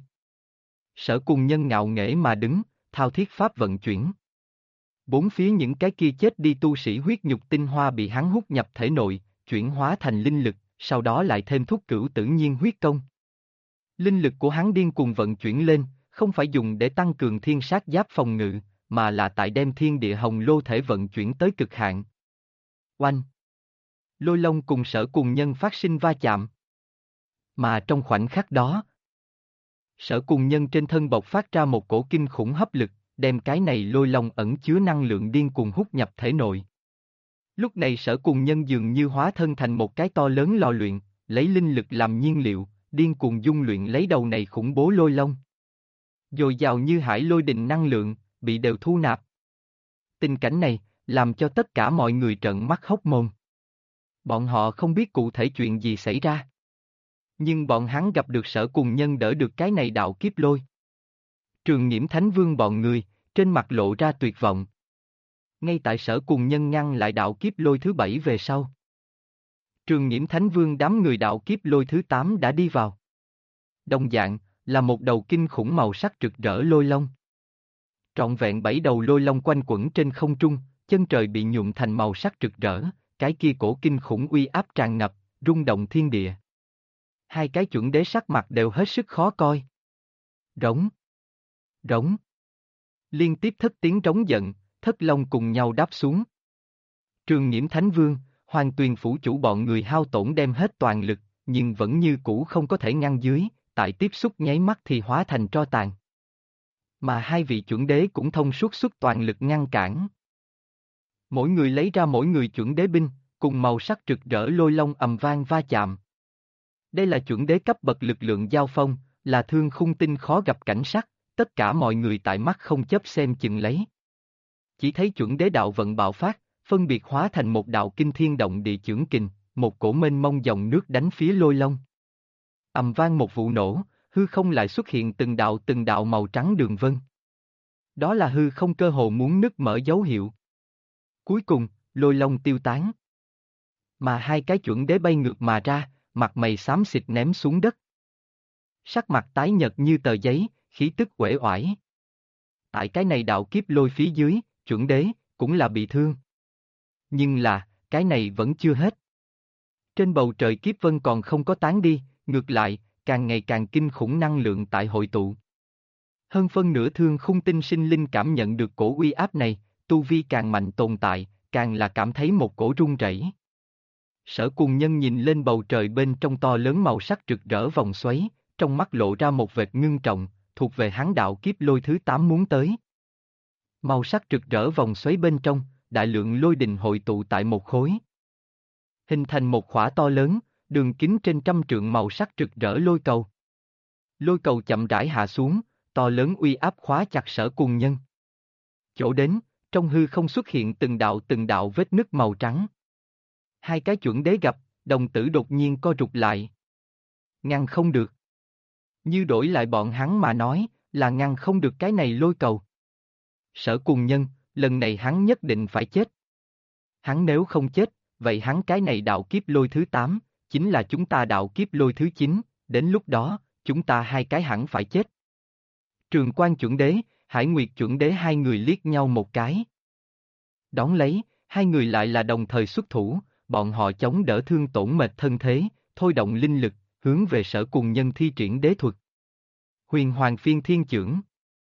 Sở Cùng Nhân ngạo nghễ mà đứng, thao thiết pháp vận chuyển. Bốn phía những cái kia chết đi tu sĩ huyết nhục tinh hoa bị hắn hút nhập thể nội, chuyển hóa thành linh lực, sau đó lại thêm thuốc cửu tự nhiên huyết công. Linh lực của hắn điên cuồng vận chuyển lên, không phải dùng để tăng cường thiên sát giáp phòng ngự, mà là tại đem thiên địa hồng lô thể vận chuyển tới cực hạn. Oanh! Lôi long cùng Sở Cùng Nhân phát sinh va chạm. Mà trong khoảnh khắc đó, Sở Cùng Nhân trên thân bộc phát ra một cổ kinh khủng hấp lực, đem cái này lôi long ẩn chứa năng lượng điên cuồng hút nhập thể nội. Lúc này Sở Cùng Nhân dường như hóa thân thành một cái to lớn lò luyện, lấy linh lực làm nhiên liệu, điên cuồng dung luyện lấy đầu này khủng bố lôi long. Dồi dào như hải lôi đình năng lượng, bị đều thu nạp. Tình cảnh này, làm cho tất cả mọi người trợn mắt hốc mồm. Bọn họ không biết cụ thể chuyện gì xảy ra. Nhưng bọn hắn gặp được Sở Cùng Nhân đỡ được cái này đạo kiếp lôi. Trường Nhiễm Thánh Vương bọn người, trên mặt lộ ra tuyệt vọng. Ngay tại Sở Cùng Nhân ngăn lại đạo kiếp lôi thứ 7 về sau. Trường Nhiễm Thánh Vương đám người đạo kiếp lôi thứ 8 đã đi vào. Đồng dạng, là một đầu kinh khủng màu sắc rực rỡ lôi long. Trọn vẹn 7 đầu lôi long quanh quẩn trên không trung, chân trời bị nhuộm thành màu sắc rực rỡ, cái kia cổ kinh khủng uy áp tràn ngập, rung động thiên địa. Hai cái chuẩn đế sắc mặt đều hết sức khó coi. Rống. Rống. Liên tiếp thất tiếng trống giận, thất long cùng nhau đáp xuống. Trường Nhiễm Thánh Vương, Hoàng Tuyền Phủ Chủ bọn người hao tổn đem hết toàn lực, nhưng vẫn như cũ không có thể ngăn dưới, tại tiếp xúc nháy mắt thì hóa thành tro tàn. Mà hai vị chuẩn đế cũng thông suốt xuất toàn lực ngăn cản. Mỗi người lấy ra mỗi người chuẩn đế binh, cùng màu sắc rực rỡ lôi long ầm vang va chạm. Đây là chuẩn đế cấp bậc lực lượng giao phong, là Thương Khung Tinh khó gặp cảnh sắc, tất cả mọi người tại mắt không chớp xem chừng lấy. Chỉ thấy chuẩn đế đạo vận bạo phát, phân biệt hóa thành một đạo kinh thiên động địa chưởng kình, một cổ mênh mông dòng nước đánh phía Lôi Long. Ầm vang một vụ nổ, hư không lại xuất hiện từng đạo màu trắng đường vân. Đó là hư không cơ hồ muốn nứt mở dấu hiệu. Cuối cùng, Lôi Long tiêu tán. Mà hai cái chuẩn đế bay ngược mà ra, mặt mày xám xịt ném xuống đất. Sắc mặt tái nhợt như tờ giấy, khí tức uể oải. Tại cái này đạo kiếp lôi phía dưới, chuẩn đế, cũng là bị thương. Nhưng là, cái này vẫn chưa hết. Trên bầu trời kiếp vân còn không có tán đi, ngược lại, càng ngày càng kinh khủng năng lượng tại hội tụ. Hơn phân nửa thương khung tinh sinh linh cảm nhận được cổ uy áp này, tu vi càng mạnh tồn tại, càng là cảm thấy một cổ rung rẩy. Sở Cùng Nhân nhìn lên bầu trời bên trong to lớn màu sắc rực rỡ vòng xoáy, trong mắt lộ ra một vệt ngưng trọng, thuộc về hắn đạo kiếp lôi thứ 8 muốn tới. Màu sắc rực rỡ vòng xoáy bên trong, đại lượng lôi đình hội tụ tại một khối. Hình thành một khỏa to lớn, đường kính trên 100 trượng màu sắc rực rỡ lôi cầu. Lôi cầu chậm rãi hạ xuống, to lớn uy áp khóa chặt Sở Cùng Nhân. Chỗ đến, trong hư không xuất hiện từng đạo vết nứt màu trắng. Hai cái chuẩn đế gặp, đồng tử đột nhiên co rụt lại. Ngăn không được. Như đổi lại bọn hắn mà nói, là ngăn không được cái này lôi cầu. Sở Cùng Nhân, lần này hắn nhất định phải chết. Hắn nếu không chết, vậy hắn cái này đạo kiếp lôi thứ 8, chính là chúng ta đạo kiếp lôi thứ 9, đến lúc đó, chúng ta hai cái hẳn phải chết. Trường Quan chuẩn đế, Hải Nguyệt chuẩn đế hai người liếc nhau một cái. Đón lấy, hai người lại là đồng thời xuất thủ, bọn họ chống đỡ thương tổn mệt thân thế, thôi động linh lực, hướng về Sở Cùng Nhân thi triển đế thuật. Huyền Hoàng Phiên Thiên Chưởng.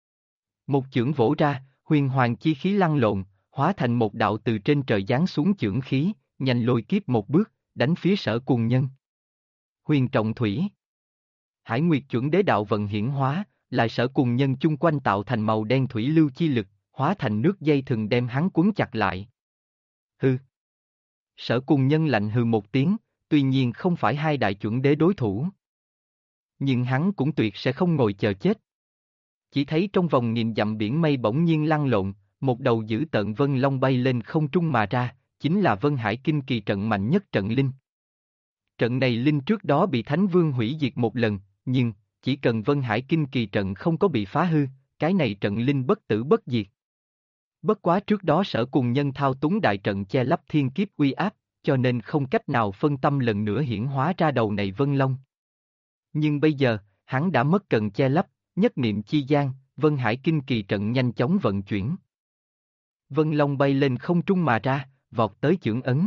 Một chưởng vỗ ra, huyền hoàng chi khí lăn lộn, hóa thành một đạo từ trên trời giáng xuống chưởng khí, nhanh lôi kiếp một bước, đánh phía Sở Cùng Nhân. Huyền Trọng Thủy. Hải Nguyệt chuẩn đế đạo vận hiển hóa, lại Sở Cùng Nhân chung quanh tạo thành màu đen thủy lưu chi lực, hóa thành nước dây thừng đem hắn cuốn chặt lại. Hừ. Sở Cùng Nhân lạnh hừ một tiếng, tuy nhiên không phải hai đại chuẩn đế đối thủ. Nhưng hắn cũng tuyệt sẽ không ngồi chờ chết. Chỉ thấy trong vòng nghìn dặm biển mây bỗng nhiên lăn lộn, một đầu dữ tợn vân long bay lên không trung mà ra, chính là Vân Hải Kinh Kỳ trận mạnh nhất trận linh. Trận này linh trước đó bị Thánh Vương hủy diệt một lần, nhưng, chỉ cần Vân Hải Kinh Kỳ trận không có bị phá hư, cái này trận linh bất tử bất diệt. Bất quá trước đó Sở Cùng Nhân thao túng đại trận che lấp thiên kiếp uy áp, cho nên không cách nào phân tâm lần nữa hiển hóa ra đầu này Vân Long. Nhưng bây giờ, hắn đã mất cần che lấp, nhất niệm chi gian, Vân Hải Kinh Kỳ trận nhanh chóng vận chuyển. Vân Long bay lên không trung mà ra, vọt tới chưởng ấn.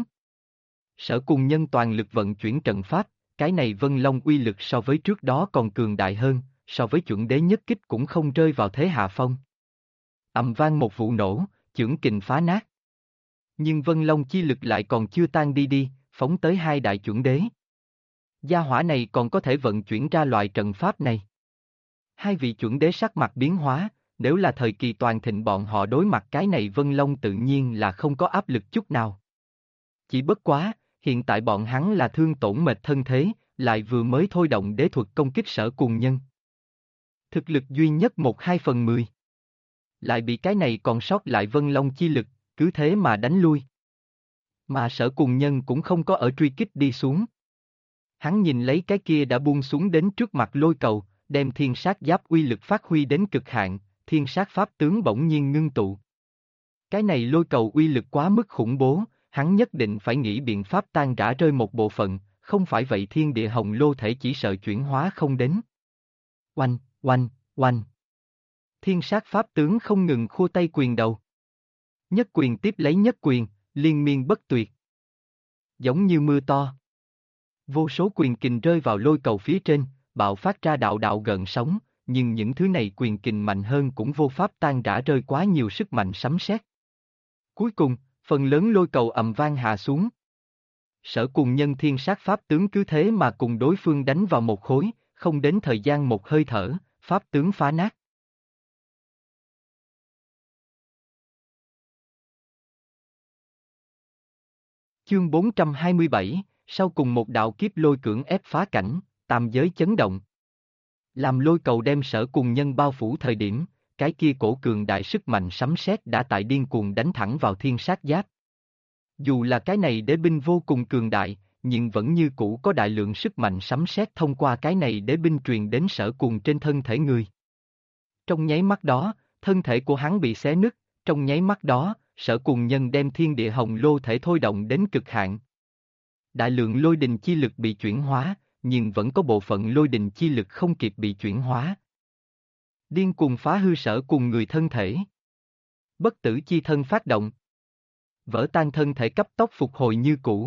Sở Cùng Nhân toàn lực vận chuyển trận pháp, cái này Vân Long uy lực so với trước đó còn cường đại hơn, so với chuẩn đế nhất kích cũng không rơi vào thế hạ phong. Ầm vang một vụ nổ, chưởng kình phá nát. Nhưng Vân Long chi lực lại còn chưa tan đi, phóng tới hai đại chuẩn đế. Gia hỏa này còn có thể vận chuyển ra loại trận pháp này. Hai vị chuẩn đế sắc mặt biến hóa, nếu là thời kỳ toàn thịnh bọn họ đối mặt cái này Vân Long tự nhiên là không có áp lực chút nào. Chỉ bất quá, hiện tại bọn hắn là thương tổn mệt thân thế, lại vừa mới thôi động đế thuật công kích Sở Cùng Nhân. Thực lực duy nhất 1/2/10. Lại bị cái này còn sót lại Vân Long chi lực, cứ thế mà đánh lui. Mà Sở Cùng Nhân cũng không có ở truy kích đi xuống. Hắn nhìn lấy cái kia đã buông xuống đến trước mặt lôi cầu, đem thiên sát giáp uy lực phát huy đến cực hạn, thiên sát pháp tướng bỗng nhiên ngưng tụ. Cái này lôi cầu uy lực quá mức khủng bố, hắn nhất định phải nghĩ biện pháp tan rã rơi một bộ phận, không phải vậy thiên địa hồng lô thể chỉ sợ chuyển hóa không đến. Oanh, oanh, oanh. Thiên sát pháp tướng không ngừng khua tay quyền đầu. Nhất quyền tiếp lấy nhất quyền, liên miên bất tuyệt. Giống như mưa to. Vô số quyền kình rơi vào lôi cầu phía trên, bạo phát ra đạo đạo gợn sóng, nhưng những thứ này quyền kình mạnh hơn cũng vô pháp tan rã rơi quá nhiều sức mạnh sấm sét. Cuối cùng, phần lớn lôi cầu ầm vang hạ xuống. Sở Cùng Nhân thiên sát pháp tướng cứ thế mà cùng đối phương đánh vào một khối, không đến thời gian một hơi thở, pháp tướng phá nát. Chương 427, sau cùng một đạo kiếp lôi cưỡng ép phá cảnh, tam giới chấn động. Làm lôi cầu đem Sở Cùng Nhân bao phủ thời điểm, cái kia cổ cường đại sức mạnh sấm sét đã tại điên cuồng đánh thẳng vào thiên sát giáp. Dù là cái này đế binh vô cùng cường đại, nhưng vẫn như cũ có đại lượng sức mạnh sấm sét thông qua cái này đế binh truyền đến Sở Cuồng trên thân thể người. Trong nháy mắt đó, thân thể của hắn bị xé nứt, trong nháy mắt đó, Sở Cuồng nhân đem thiên địa hồng lô thể thôi động đến cực hạn. Đại lượng lôi đình chi lực bị chuyển hóa, nhưng vẫn có bộ phận lôi đình chi lực không kịp bị chuyển hóa. Điên cuồng phá hư Sở Cuồng người thân thể. Bất tử chi thân phát động. Vỡ tan thân thể cấp tốc phục hồi như cũ.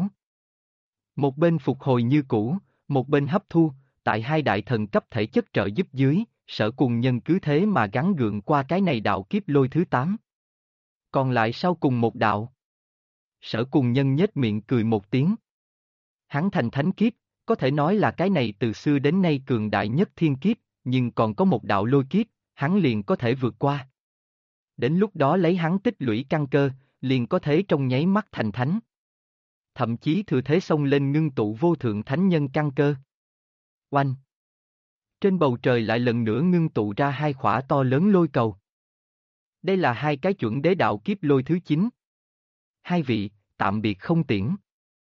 Một bên phục hồi như cũ, một bên hấp thu, tại hai đại thần cấp thể chất trợ giúp dưới, Sở Cuồng nhân cứ thế mà gắng gượng qua cái này đạo kiếp lôi thứ 8. Còn lại sau cùng một đạo. Sở Cuồng nhân nhếch miệng cười một tiếng. Hắn thành thánh kiếp, có thể nói là cái này từ xưa đến nay cường đại nhất thiên kiếp, nhưng còn có một đạo lôi kiếp, hắn liền có thể vượt qua. Đến lúc đó lấy hắn tích lũy căn cơ, liền có thể trong nháy mắt thành thánh. Thậm chí thừa thế xông lên ngưng tụ vô thượng thánh nhân căn cơ. Oanh! Trên bầu trời lại lần nữa ngưng tụ ra hai khỏa to lớn lôi cầu. Đây là hai cái chuẩn đế đạo kiếp lôi thứ 9. Hai vị, tạm biệt không tiễn.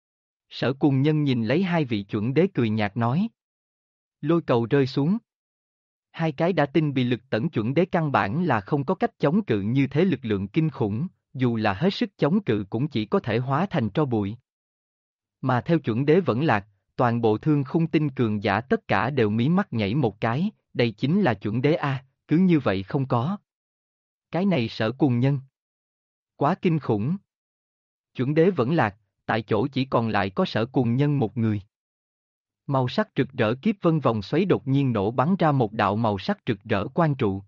Sở Cuồng nhân nhìn lấy hai vị chuẩn đế cười nhạt nói. Lôi cầu rơi xuống. Hai cái đã tinh bị lực tẩn chuẩn đế căn bản là không có cách chống cự như thế lực lượng kinh khủng, dù là hết sức chống cự cũng chỉ có thể hóa thành tro bụi. Mà theo chuẩn đế vẫn lạc, toàn bộ thương khung tinh cường giả tất cả đều mí mắt nhảy một cái, đây chính là chuẩn đế A, cứ như vậy không có. Cái này Sở Cuồng nhân. Quá kinh khủng. Chuẩn đế vẫn lạc, tại chỗ chỉ còn lại có Sở Cuồng nhân một người. Màu sắc rực rỡ kiếp vân vòng xoáy đột nhiên nổ bắn ra một đạo màu sắc rực rỡ quang trụ.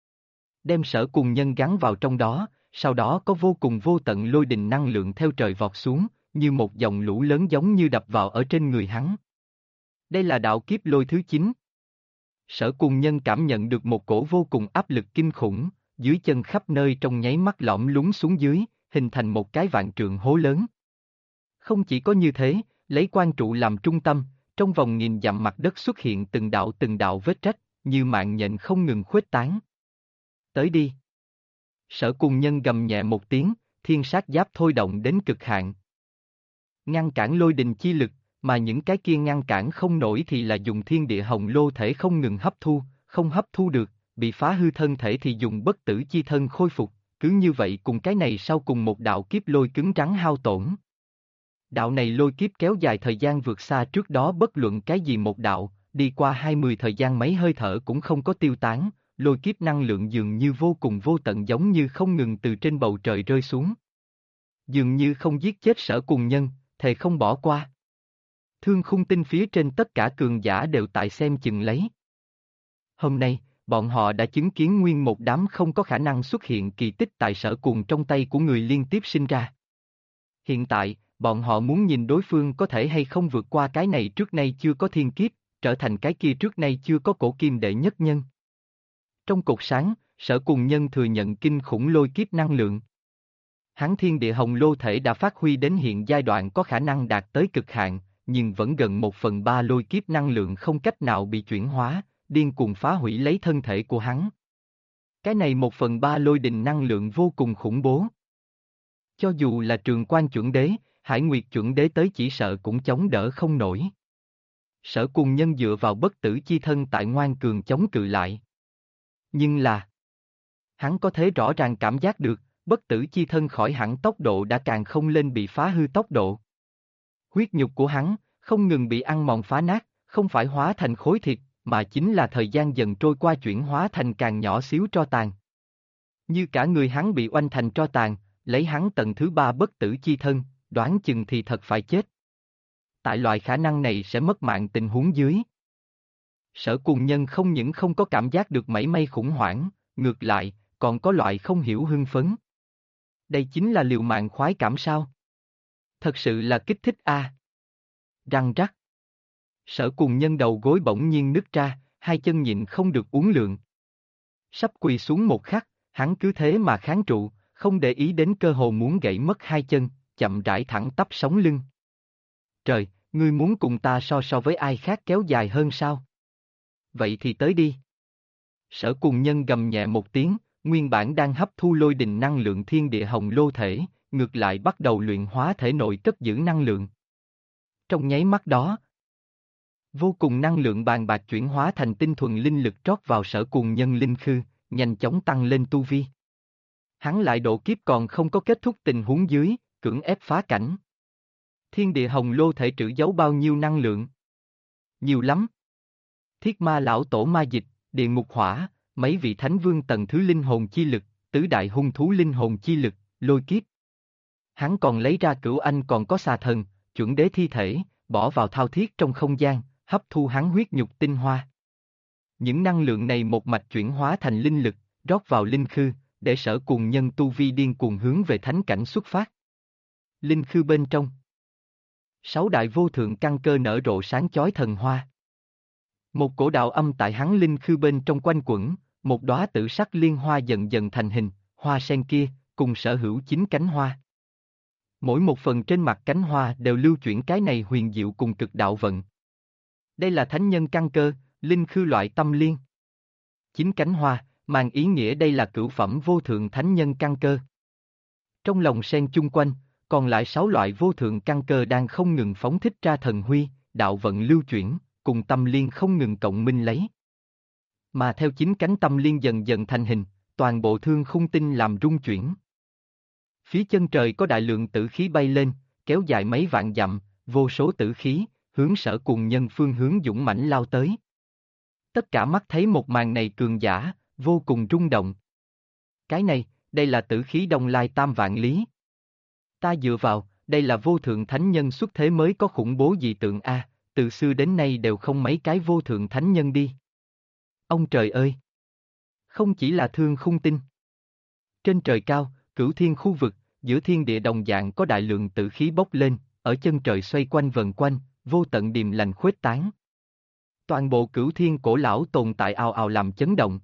Đem Sở Cuồng nhân gắn vào trong đó, sau đó có vô cùng vô tận lôi đình năng lượng theo trời vọt xuống, như một dòng lũ lớn giống như đập vào ở trên người hắn. Đây là đạo kiếp lôi thứ 9. Sở Cuồng nhân cảm nhận được một cổ vô cùng áp lực kinh khủng, dưới chân khắp nơi trong nháy mắt lõm lún xuống dưới, hình thành một cái vạn trượng hố lớn. Không chỉ có như thế, lấy quang trụ làm trung tâm, trong vòng nghìn dặm mặt đất xuất hiện từng đạo vết rách, như mạng nhện không ngừng khuếch tán. Tới đi. Sở Cuồng nhân gầm nhẹ một tiếng, thiên sát giáp thôi động đến cực hạn. Ngăn cản lôi đình chi lực, mà những cái kia ngăn cản không nổi thì là dùng thiên địa hồng lô thể không ngừng hấp thu, không hấp thu được, bị phá hư thân thể thì dùng bất tử chi thân khôi phục, cứ như vậy cùng cái này sau cùng một đạo kiếp lôi cứng rắn hao tổn. Đạo này lôi kiếp kéo dài thời gian vượt xa trước đó bất luận cái gì một đạo, đi qua 20 thời gian mấy hơi thở cũng không có tiêu tán, lôi kiếp năng lượng dường như vô cùng vô tận giống như không ngừng từ trên bầu trời rơi xuống. Dường như không giết chết Sở Cuồng nhân, thề không bỏ qua. Thương khung tinh phía trên tất cả cường giả đều tại xem chừng lấy. Hôm nay, bọn họ đã chứng kiến nguyên một đám không có khả năng xuất hiện kỳ tích tại Sở Cuồng trong tay của người liên tiếp sinh ra. Hiện tại, bọn họ muốn nhìn đối phương có thể hay không vượt qua cái này trước nay chưa có thiên kiếp, trở thành cái kia trước nay chưa có cổ kim đệ nhất nhân. Trong cột sáng, Sở Cuồng nhân thừa nhận kinh khủng lôi kiếp năng lượng. Hắn thiên địa hồng lô thể đã phát huy đến hiện giai đoạn có khả năng đạt tới cực hạn, nhưng vẫn gần 1/3 lôi kiếp năng lượng không cách nào bị chuyển hóa, điên cuồng phá hủy lấy thân thể của hắn. Cái này 1/3 lôi đình năng lượng vô cùng khủng bố. Cho dù là Trường Quan chuẩn đế, Hải Nguyệt chuẩn đế tới chỉ sợ cũng chống đỡ không nổi. Sở Cuồng nhân dựa vào bất tử chi thân tại ngoan cường chống cự lại. Nhưng là, hắn có thể rõ ràng cảm giác được, bất tử chi thân khỏi hẳn tốc độ đã càng không lên bị phá hư tốc độ. Huyết nhục của hắn, không ngừng bị ăn mòn phá nát, không phải hóa thành khối thịt, mà chính là thời gian dần trôi qua chuyển hóa thành càng nhỏ xíu tro tàn. Như cả người hắn bị oanh thành tro tàn, lấy hắn tầng thứ 3 bất tử chi thân, đoán chừng thì thật phải chết. Tại loại khả năng này sẽ mất mạng tình huống dưới. Sở Cuồng nhân không những không có cảm giác được mảy may khủng hoảng, ngược lại, còn có loại không hiểu hưng phấn. Đây chính là liều mạng khoái cảm sao? Thật sự là kích thích a. Răng rắc. Sở Cuồng nhân đầu gối bỗng nhiên nứt ra, hai chân nhịn không được uốn lượn. Sắp quỳ xuống một khắc, hắn cứ thế mà kháng trụ, không để ý đến cơ hồ muốn gãy mất hai chân, chậm rãi thẳng tắp sống lưng. Trời, ngươi muốn cùng ta so với ai khác kéo dài hơn sao? Vậy thì tới đi. Sở Cuồng nhân gầm nhẹ một tiếng, nguyên bản đang hấp thu lôi đình năng lượng thiên địa hồng lô thể, ngược lại bắt đầu luyện hóa thể nội cất giữ năng lượng. Trong nháy mắt đó, vô cùng năng lượng bàn bạc chuyển hóa thành tinh thuần linh lực trót vào Sở Cuồng Nhân linh khư, nhanh chóng tăng lên tu vi. Hắn lại độ kiếp còn không có kết thúc tình huống dưới, cưỡng ép phá cảnh. Thiên địa hồng lô thể trữ giấu bao nhiêu năng lượng? Nhiều lắm. Thiết ma lão tổ ma dịch, địa ngục hỏa, mấy vị thánh vương tầng thứ linh hồn chi lực, tứ đại hung thú linh hồn chi lực, lôi kiếp. Hắn còn lấy ra Cửu Anh còn có xà thần, chuẩn đế thi thể, bỏ vào thao thiết trong không gian, hấp thu hắn huyết nhục tinh hoa. Những năng lượng này một mạch chuyển hóa thành linh lực, rót vào linh khư, để Sở Cuồng Nhân tu vi điên cuồng hướng về thánh cảnh xuất phát. Linh khư bên trong, 6 đại vô thượng căn cơ nở rộ sáng chói thần hoa. Một cổ đạo âm tại hắn linh khư bên trong quanh quẩn, một đóa tử sắc liên hoa dần dần thành hình, hoa sen kia, cùng sở hữu 9 cánh hoa. Mỗi một phần trên mặt cánh hoa đều lưu chuyển cái này huyền diệu cùng cực đạo vận. Đây là thánh nhân căn cơ, linh khư loại tâm liên. 9 cánh hoa, mang ý nghĩa đây là cửu phẩm vô thượng thánh nhân căn cơ. Trong lòng sen chung quanh, còn lại 6 loại vô thượng căn cơ đang không ngừng phóng thích ra thần huy, đạo vận lưu chuyển, cùng tâm liên không ngừng cộng minh lấy. Mà theo 9 cánh tâm liên dần dần thành hình, toàn bộ thương khung tinh làm rung chuyển. Phía chân trời có đại lượng tử khí bay lên, kéo dài mấy vạn dặm, vô số tử khí, hướng Sở Cuồng Nhân phương hướng dũng mãnh lao tới. Tất cả mắt thấy một màn này cường giả, vô cùng rung động. Cái này, đây là tử khí Đông Lai Tam Vạn Lý. Ta dựa vào, đây là vô thượng thánh nhân xuất thế mới có khủng bố dị tượng a, từ xưa đến nay đều không mấy cái vô thượng thánh nhân đi. Ông trời ơi! Không chỉ là thương khung tinh. Trên trời cao, cửu thiên khu vực, giữa thiên địa đồng dạng có đại lượng tử khí bốc lên, ở chân trời xoay quanh vần quanh, vô tận điềm lành khuếch tán. Toàn bộ cửu thiên cổ lão tồn tại ào ào làm chấn động.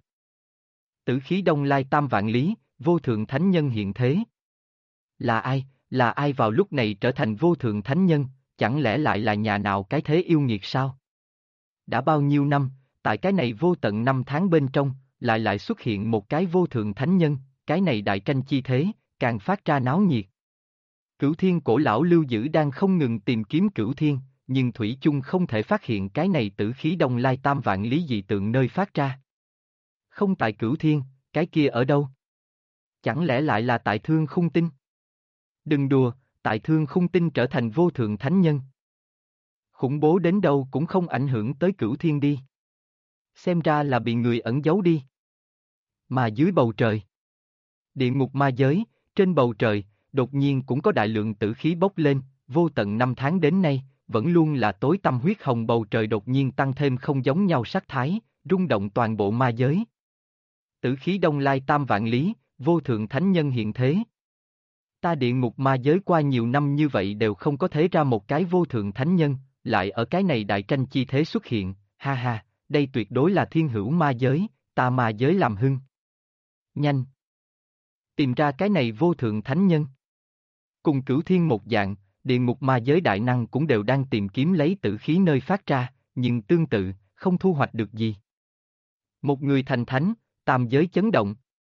Tử khí Đông Lai Tam Vạn Lý, vô thượng thánh nhân hiện thế. Là ai? Là ai vào lúc này trở thành vô thượng thánh nhân, chẳng lẽ lại là nhà nào cái thế yêu nghiệt sao? Đã bao nhiêu năm, tại cái này vô tận năm tháng bên trong, lại xuất hiện một cái vô thượng thánh nhân, cái này đại tranh chi thế, càng phát ra náo nhiệt. Cửu thiên cổ lão lưu giữ đang không ngừng tìm kiếm cửu thiên, nhưng thủy chung không thể phát hiện cái này tử khí Đông Lai Tam Vạn Lý dị tượng nơi phát ra. Không tại cửu thiên, cái kia ở đâu? Chẳng lẽ lại là tại thương khung tinh? Đừng đùa, tại thương khung tinh trở thành vô thượng thánh nhân. Khủng bố đến đâu cũng không ảnh hưởng tới cửu thiên đi. Xem ra là bị người ẩn giấu đi. Mà dưới bầu trời, địa ngục ma giới, trên bầu trời, đột nhiên cũng có đại lượng tử khí bốc lên, vô tận năm tháng đến nay, vẫn luôn là tối tăm huyết hồng bầu trời đột nhiên tăng thêm không giống nhau sắc thái, rung động toàn bộ ma giới. Tử khí Đông Lai Tam Vạn Lý, vô thượng thánh nhân hiện thế. Ta địa ngục ma giới qua nhiều năm như vậy đều không có thấy ra một cái vô thượng thánh nhân, lại ở cái này đại tranh chi thế xuất hiện, ha ha, đây tuyệt đối là thiên hữu ma giới, ta ma giới làm hưng. Nhanh! Tìm ra cái này vô thượng thánh nhân. Cùng cửu thiên một dạng, địa ngục ma giới đại năng cũng đều đang tìm kiếm lấy tử khí nơi phát ra, nhưng tương tự, không thu hoạch được gì. Một người thành thánh, tam giới chấn động.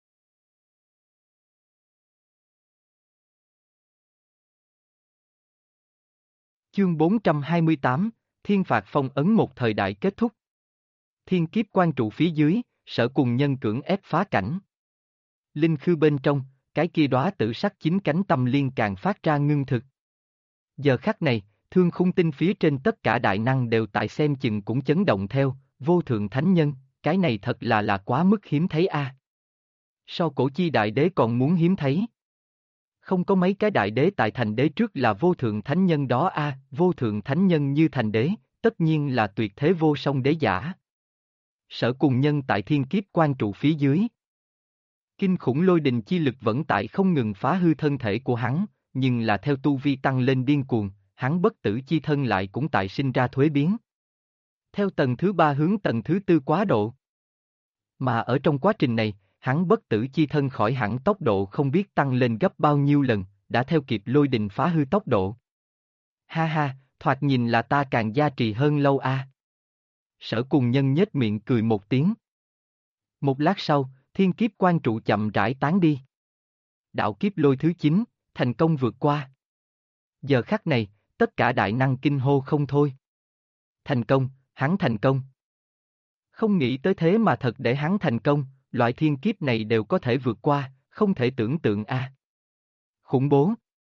Chương 428, Thiên phạt phong ấn một thời đại kết thúc. Thiên kiếp quan trụ phía dưới, Sở Cuồng Nhân cưỡng ép phá cảnh. Linh khư bên trong, cái kia đóa tử sắc 9 cánh tâm liên càng phát ra ngưng thực. Giờ khắc này, thương khung tinh phía trên tất cả đại năng đều tại xem chừng cũng chấn động theo, vô thượng thánh nhân, cái này thật là quá mức hiếm thấy a. So cổ chi đại đế còn muốn hiếm thấy. Không có mấy cái đại đế tại thành đế trước là vô thượng thánh nhân đó a, vô thượng thánh nhân như thành đế, tất nhiên là tuyệt thế vô song đế giả. Sở Cuồng Nhân tại thiên kiếp quan trụ phía dưới. Kinh khủng lôi đình chi lực vẫn tại không ngừng phá hư thân thể của hắn, nhưng là theo tu vi tăng lên điên cuồng, hắn bất tử chi thân lại cũng tại sinh ra thuế biến. Theo tầng thứ 3 hướng tầng thứ 4 quá độ. Mà ở trong quá trình này, hắn bất tử chi thân khỏi hẳn tốc độ không biết tăng lên gấp bao nhiêu lần, đã theo kịp lôi đình phá hư tốc độ. Ha ha, thoạt nhìn là ta càng gia trì hơn lâu a. Sở Cuồng Nhân nhếch miệng cười một tiếng. Một lát sau, thiên kiếp quan trụ chậm rãi tán đi. Đạo kiếp lôi thứ 9, thành công vượt qua. Giờ khắc này, tất cả đại năng kinh hô không thôi. Thành công, hắn thành công. Không nghĩ tới thế mà thật để hắn thành công, loại thiên kiếp này đều có thể vượt qua, không thể tưởng tượng a. Khủng bố.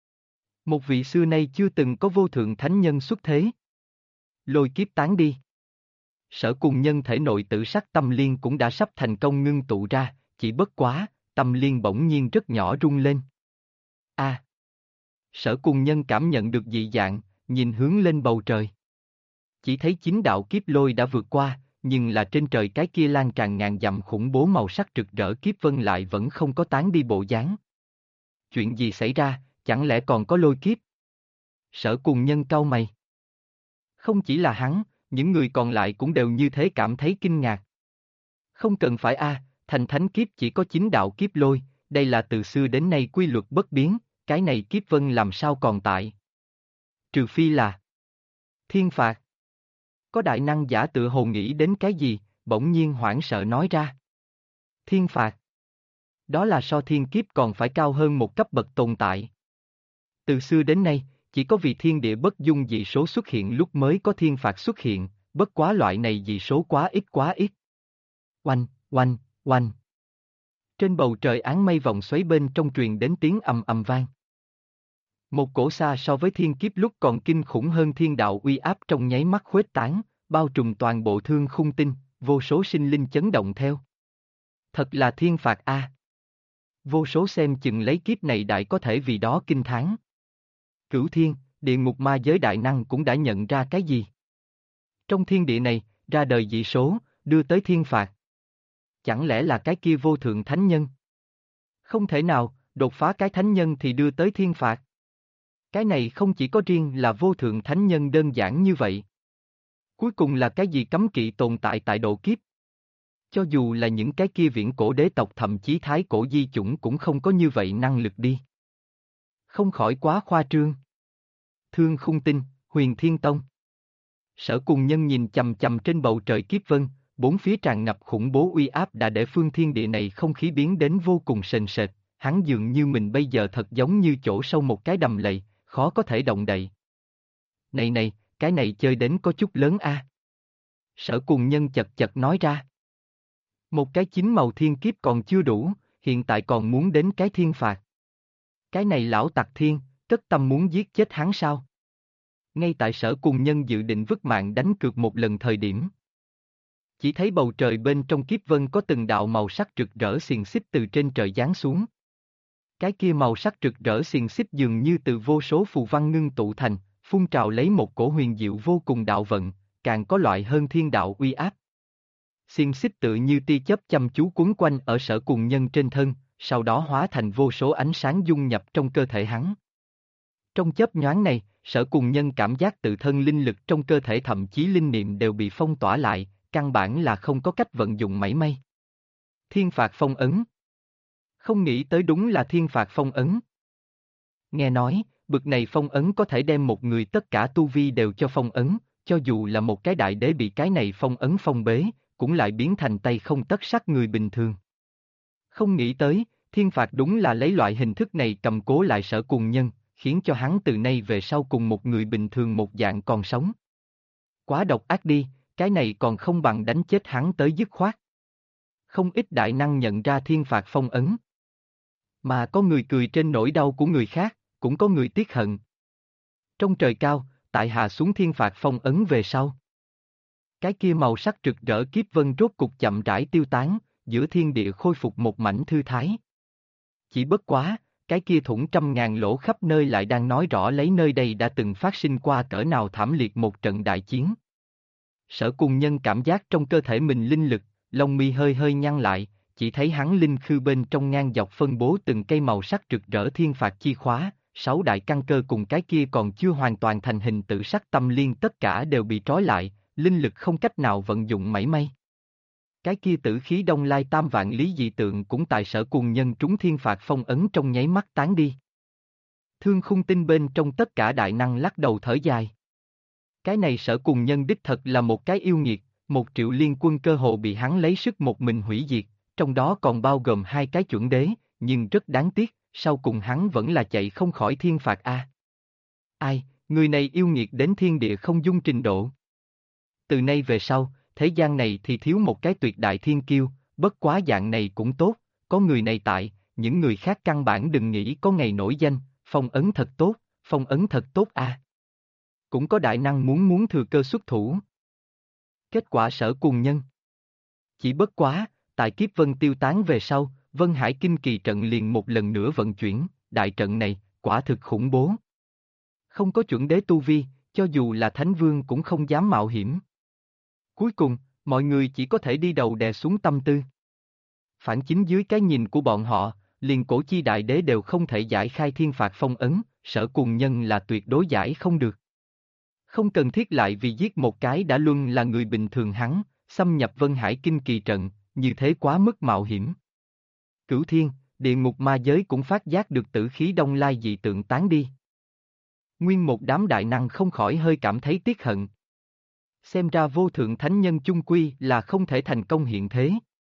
Một vị xưa nay chưa từng có vô thượng thánh nhân xuất thế. Lôi kiếp tán đi. Sở Cùng Nhân thể nội tử sắc tâm liên cũng đã sắp thành công ngưng tụ ra, chỉ bất quá, tâm liên bỗng nhiên rất nhỏ rung lên. A. Sở Cùng Nhân cảm nhận được dị dạng, nhìn hướng lên bầu trời. Chỉ thấy 9 đạo kiếp lôi đã vượt qua, nhưng là trên trời cái kia lan tràn ngàn dặm khủng bố màu sắc rực rỡ kiếp vân lại vẫn không có tán đi bộ dáng. Chuyện gì xảy ra, chẳng lẽ còn có lôi kiếp? Sở Cùng Nhân cau mày. Không chỉ là hắn, những người còn lại cũng đều như thế cảm thấy kinh ngạc. Không cần phải thành thánh kiếp chỉ có 9 đạo kiếp lôi, đây là từ xưa đến nay quy luật bất biến, cái này kiếp vân làm sao còn tại? Trừ phi là thiên phạt. Có đại năng giả tự hồ nghĩ đến cái gì, bỗng nhiên hoảng sợ nói ra. Thiên phạt. Đó là so thiên kiếp còn phải cao hơn một cấp bậc tồn tại. Từ xưa đến nay, chỉ có vì thiên địa bất dung dị số xuất hiện lúc mới có thiên phạt xuất hiện, bất quá loại này dị số quá ít quá ít. Oanh, oanh, oanh. Trên bầu trời áng mây vòng xoáy bên trong truyền đến tiếng ầm ầm vang. Một cỗ xa so với thiên kiếp lúc còn kinh khủng hơn thiên đạo uy áp trong nháy mắt khuếch tán, bao trùm toàn bộ thương khung tinh, vô số sinh linh chấn động theo. Thật là thiên phạt a. Vô số xem chừng lấy kiếp này đại có thể vì đó kinh thán. Cửu thiên, địa ngục ma giới đại năng cũng đã nhận ra cái gì? Trong thiên địa này, ra đời dị số, đưa tới thiên phạt. Chẳng lẽ là cái kia vô thượng thánh nhân? Không thể nào, đột phá cái thánh nhân thì đưa tới thiên phạt. Cái này không chỉ có riêng là vô thượng thánh nhân đơn giản như vậy. Cuối cùng là cái gì cấm kỵ tồn tại tại độ kiếp? Cho dù là những cái kia viễn cổ đế tộc thậm chí thái cổ di chủng cũng không có như vậy năng lực đi. Không khỏi quá khoa trương. Thương Khung Tinh, Huyền Thiên Tông. Sở Cùng Nhân nhìn chằm chằm trên bầu trời kiếp vân, bốn phía tràn ngập khủng bố uy áp đã để phương thiên địa này không khí biến đến vô cùng sền sệt, hắn dường như mình bây giờ thật giống như chỗ sâu một cái đầm lầy, khó có thể động đậy. Này, cái này chơi đến có chút lớn a. Sở Cùng Nhân chật chật nói ra. Một cái 9 màu thiên kiếp còn chưa đủ, hiện tại còn muốn đến cái thiên phạt. Cái này lão tặc thiên, cất tâm muốn giết chết hắn sao? Ngay tại Sở Cùng Nhân dự định vứt mạng đánh cược một lần thời điểm. Chỉ thấy bầu trời bên trong kiếp vân có từng đạo màu sắc rực rỡ xiềng xích từ trên trời giáng xuống. Cái kia màu sắc rực rỡ xiềng xích dường như từ vô số phù văn ngưng tụ thành, phun trào lấy một cổ huyền diệu vô cùng đạo vận, càng có loại hơn thiên đạo uy áp. Xiềng xích tự như tia chớp chăm chú quấn quanh ở Sở Cùng Nhân trên thân, sau đó hóa thành vô số ánh sáng dung nhập trong cơ thể hắn. Trong chớp nhoáng này, Sở Cùng Nhân cảm giác tự thân linh lực trong cơ thể thậm chí linh niệm đều bị phong tỏa lại, căn bản là không có cách vận dụng mảy may. Thiên phạt phong ấn. Không nghĩ tới đúng là thiên phạt phong ấn. Nghe nói, bực này phong ấn có thể đem một người tất cả tu vi đều cho phong ấn, cho dù là một cái đại đế bị cái này phong ấn phong bế, cũng lại biến thành tay không tất sắt người bình thường. Không nghĩ tới, thiên phạt đúng là lấy loại hình thức này cầm cố lại Sở Cùng Nhân, khiến cho hắn từ nay về sau cùng một người bình thường một dạng còn sống. Quá độc ác đi, cái này còn không bằng đánh chết hắn tới dứt khoát. Không ít đại năng nhận ra thiên phạt phong ấn. Mà có người cười trên nỗi đau của người khác, cũng có người tiếc hận. Trong trời cao, tại hạ xuống thiên phạt phong ấn về sau. Cái kia màu sắc rực rỡ kiếp vân rốt cục chậm rãi tiêu tán, giữa thiên địa khôi phục một mảnh thư thái. Chỉ bất quá, cái kia thủng trăm ngàn lỗ khắp nơi lại đang nói rõ lấy nơi đây đã từng phát sinh qua cỡ nào thảm liệt một trận đại chiến. Sở Cùng Nhân cảm giác trong cơ thể mình linh lực, lông mi hơi hơi nhăn lại, chỉ thấy hắn linh khư bên trong ngang dọc phân bố từng cây màu sắc rực rỡ thiên phạt chi khóa, 6 đại căn cơ cùng cái kia còn chưa hoàn toàn thành hình tự sắc tâm liên tất cả đều bị trói lại, linh lực không cách nào vận dụng mảy may. Cái kia tử khí đông lai tam vạn lý dị tượng cũng tại Sở Cùng Nhân trúng thiên phạt phong ấn trong nháy mắt tán đi. Thương Khung Tinh bên trong tất cả đại năng lắc đầu thở dài. Cái này Sở Cùng Nhân đích thật là một cái yêu nghiệt, 1 triệu liên quân cơ hồ bị hắn lấy sức một mình hủy diệt, trong đó còn bao gồm 2 cái chuẩn đế, nhưng rất đáng tiếc, sau cùng hắn vẫn là chạy không khỏi thiên phạt a. Ai, người này yêu nghiệt đến thiên địa không dung trình độ. Từ nay về sau, thế gian này thì thiếu một cái tuyệt đại thiên kiêu, bất quá dạng này cũng tốt, có người này tại, những người khác căn bản đừng nghĩ có ngày nổi danh, phong ấn thật tốt, phong ấn thật tốt a. Cũng có đại năng muốn thừa cơ xuất thủ. Kết quả Sở Cùng Nhân. Chỉ bất quá, tại kiếp vân tiêu tán về sau, Vân Hải Kinh Kỳ trận liền một lần nữa vận chuyển, đại trận này, quả thực khủng bố. Không có chuẩn đế tu vi, cho dù là Thánh Vương cũng không dám mạo hiểm. Cuối cùng, mọi người chỉ có thể đi đầu đè xuống tâm tư. Phản chính dưới cái nhìn của bọn họ, liền Cổ Chi Đại Đế đều không thể giải khai thiên phạt phong ấn, Sở Cùng Nhân là tuyệt đối giải không được. Không cần thiết lại vì giết một cái đã luân là người bình thường hắn, xâm nhập Vân Hải Kinh Kỳ trận, như thế quá mức mạo hiểm. Cửu Thiên, địa ngục ma giới cũng phát giác được tử khí đông lai dị tượng tán đi. Nguyên một đám đại năng không khỏi hơi cảm thấy tiếc hận. Xem ra vô thượng thánh nhân chung quy là không thể thành công hiện thế.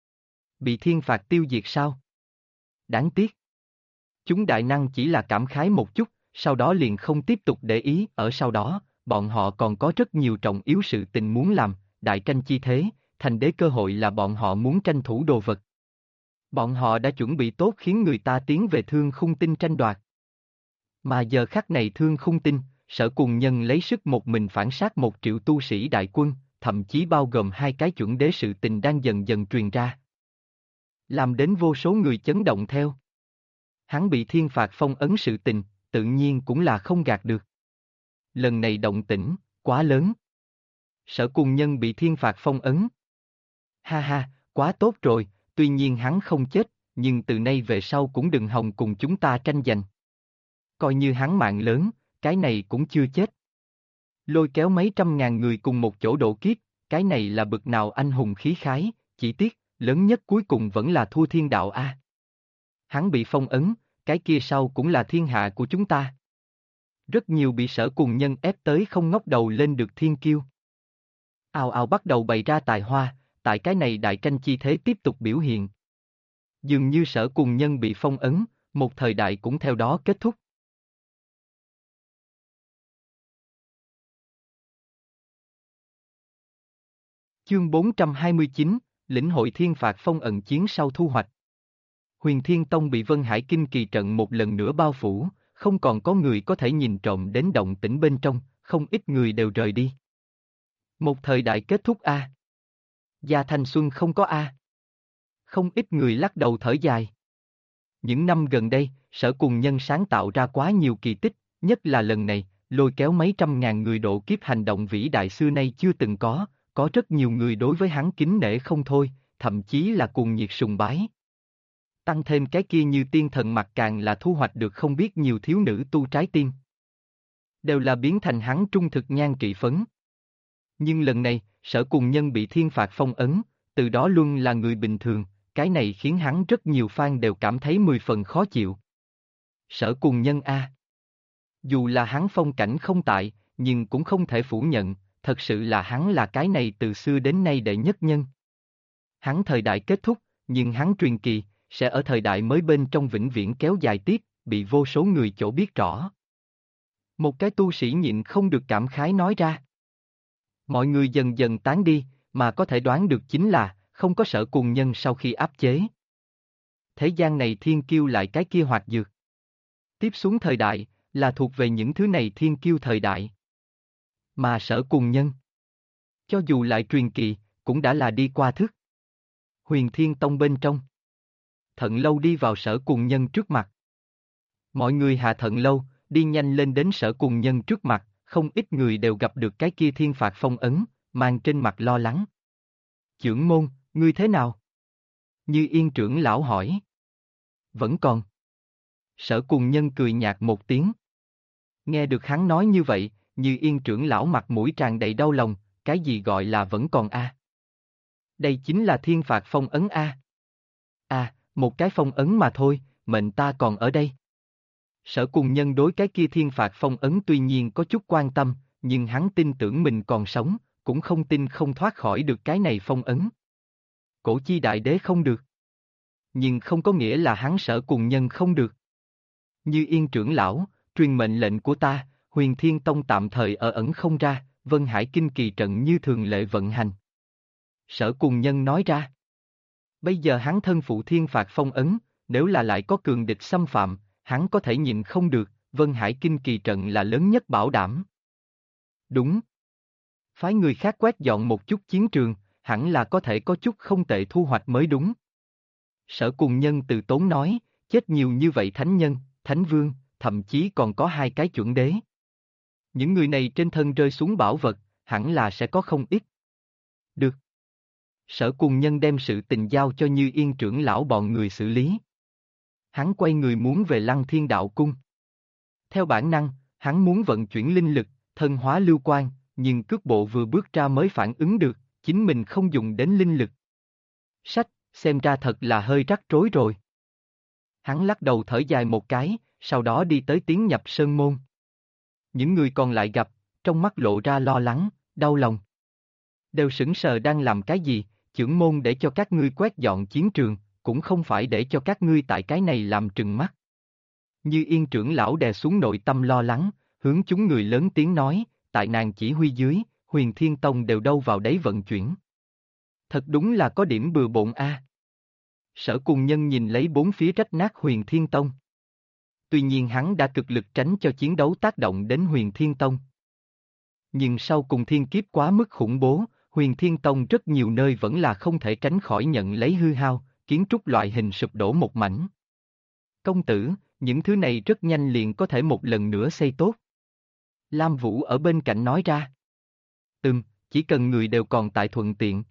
Bị thiên phạt tiêu diệt sao? Đáng tiếc. Chúng đại năng chỉ là cảm khái một chút, sau đó liền không tiếp tục để ý, ở sau đó, bọn họ còn có rất nhiều trọng yếu sự tình muốn làm, đại tranh chi thế, thành đế cơ hội là bọn họ muốn tranh thủ đồ vật. Bọn họ đã chuẩn bị tốt khiến người ta tiến về Thương Khung Tinh tranh đoạt. Mà giờ khắc này Thương Khung Tinh, Sở Cùng Nhân lấy sức một mình phản sát 1 triệu tu sĩ đại quân, thậm chí bao gồm 2 cái chuẩn đế sự tình đang dần dần truyền ra. Làm đến vô số người chấn động theo. Hắn bị thiên phạt phong ấn sự tình, tự nhiên cũng là không gạt được. Lần này động tĩnh, quá lớn. Sở Cùng Nhân bị thiên phạt phong ấn. Ha ha, quá tốt rồi, tuy nhiên hắn không chết, nhưng từ nay về sau cũng đừng hòng cùng chúng ta tranh giành. Coi như hắn mạng lớn, cái này cũng chưa chết. Lôi kéo mấy trăm ngàn người cùng một chỗ độ kiếp, cái này là bực nào anh hùng khí khái, chỉ tiếc, lớn nhất cuối cùng vẫn là thua thiên đạo a. Hắn bị phong ấn, cái kia sau cũng là thiên hạ của chúng ta. Rất nhiều bị Sở Cùng Nhân ép tới không ngóc đầu lên được thiên kiêu. Ào ào bắt đầu bày ra tài hoa, tại cái này đại tranh chi thế tiếp tục biểu hiện. Dường như Sở Cùng Nhân bị phong ấn, một thời đại cũng theo đó kết thúc. Chương 429, lĩnh hội thiên phạt phong ẩn chiến sau thu hoạch. Huyền Thiên Tông bị Vân Hải Kinh Kỳ trận một lần nữa bao phủ, không còn có người có thể nhìn trộm đến động tĩnh bên trong, không ít người đều rời đi. Một thời đại kết thúc a. Gia thanh xuân không có a. Không ít người lắc đầu thở dài. Những năm gần đây, Sở Cùng Nhân sáng tạo ra quá nhiều kỳ tích, nhất là lần này, lôi kéo mấy trăm ngàn người độ kiếp hành động vĩ đại xưa nay chưa từng có rất nhiều người đối với hắn kính nể không thôi, thậm chí là cuồng nhiệt sùng bái. Tăng thêm cái kia như tiên thần mặt càng là thu hoạch được không biết nhiều thiếu nữ tu trái tim. Đều là biến thành hắn trung thực nhan trị phấn. Nhưng lần này, Sở Cùng Nhân bị thiên phạt phong ấn, từ đó luôn là người bình thường, cái này khiến hắn rất nhiều fan đều cảm thấy 10 phần khó chịu. Sở Cùng Nhân a. Dù là hắn phong cảnh không tại, nhưng cũng không thể phủ nhận, thật sự là hắn là cái này từ xưa đến nay đệ nhất nhân. Hắn thời đại kết thúc, nhưng hắn truyền kỳ, sẽ ở thời đại mới bên trong vĩnh viễn kéo dài tiếp, bị vô số người chỗ biết rõ. Một cái tu sĩ nhịn không được cảm khái nói ra. Mọi người dần dần tán đi, mà có thể đoán được chính là, không có Sở Cùng Nhân sau khi áp chế. Thế gian này thiên kiêu lại cái kia hoạt dược. Tiếp xuống thời đại, là thuộc về những thứ này thiên kiêu thời đại. Mà Sở Cùng Nhân, cho dù lại truyền kỳ, cũng đã là đi qua thức. Huyền Thiên Tông bên trong. Thận Lâu đi vào Sở Cùng Nhân trước mặt. Mọi người hạ Thận Lâu, đi nhanh lên đến Sở Cùng Nhân trước mặt, không ít người đều gặp được cái kia thiên phạt phong ấn, mang trên mặt lo lắng. Chưởng môn, ngươi thế nào? Như Yên trưởng lão hỏi. Vẫn còn. Sở Cùng Nhân cười nhạt một tiếng. Nghe được hắn nói như vậy, Như Yên trưởng lão mặt mũi tràn đầy đau lòng, cái gì gọi là vẫn còn a? Đây chính là thiên phạt phong ấn a. À, một cái phong ấn mà thôi, mệnh ta còn ở đây. Sở Cùng Nhân đối cái kia thiên phạt phong ấn tuy nhiên có chút quan tâm, nhưng hắn tin tưởng mình còn sống, cũng không tin không thoát khỏi được cái này phong ấn. Cổ Chi Đại Đế không được. nhưng không có nghĩa là hắn Sở Cùng Nhân không được. Như Yên trưởng lão, truyền mệnh lệnh của ta, Huyền Thiên Tông tạm thời ở ẩn không ra, Vân Hải Kinh Kỳ trận như thường lệ vận hành. Sở Cùng Nhân nói ra. Bây giờ hắn thân phụ thiên phạt phong ấn, nếu là lại có cường địch xâm phạm, hắn có thể nhịn không được, Vân Hải Kinh Kỳ trận là lớn nhất bảo đảm. Đúng. Phái người khác quét dọn một chút chiến trường, hẳn là có thể có chút không tệ thu hoạch mới đúng. Sở Cùng Nhân từ tốn nói, chết nhiều như vậy thánh nhân, thánh vương, thậm chí còn có 2 cái chuẩn đế. Những người này trên thân rơi xuống bảo vật, hẳn là sẽ có không ít. Được. Sở Cùng Nhân đem sự tình giao cho Như Yên trưởng lão bọn người xử lý. Hắn quay người muốn về Lăng Thiên Đạo Cung. Theo bản năng, hắn muốn vận chuyển linh lực, thân hóa lưu quang, nhưng cước bộ vừa bước ra mới phản ứng được, chính mình không dùng đến linh lực. Sách, xem ra thật là hơi rắc rối rồi. Hắn lắc đầu thở dài một cái, sau đó đi tới tiến nhập sơn môn. Những người còn lại gặp, trong mắt lộ ra lo lắng, đau lòng. Đều sững sờ đang làm cái gì, chưởng môn để cho các ngươi quét dọn chiến trường, cũng không phải để cho các ngươi tại cái này làm trừng mắt. Như Yên trưởng lão đè xuống nội tâm lo lắng, hướng chúng người lớn tiếng nói, tại nàng chỉ huy dưới, Huyền Thiên Tông đều đâu vào đấy vận chuyển. Thật đúng là có điểm bừa bộn a. Sở Cùng Nhân nhìn lấy bốn phía rách nát Huyền Thiên Tông. Tuy nhiên hắn đã cực lực tránh cho chiến đấu tác động đến Huyền Thiên Tông. Nhưng sau cùng thiên kiếp quá mức khủng bố, Huyền Thiên Tông rất nhiều nơi vẫn là không thể tránh khỏi nhận lấy hư hao, kiến trúc loại hình sụp đổ một mảnh. Công tử, những thứ này rất nhanh liền có thể một lần nữa xây tốt. Lam Vũ ở bên cạnh nói ra. Chỉ cần người đều còn tại thuận tiện.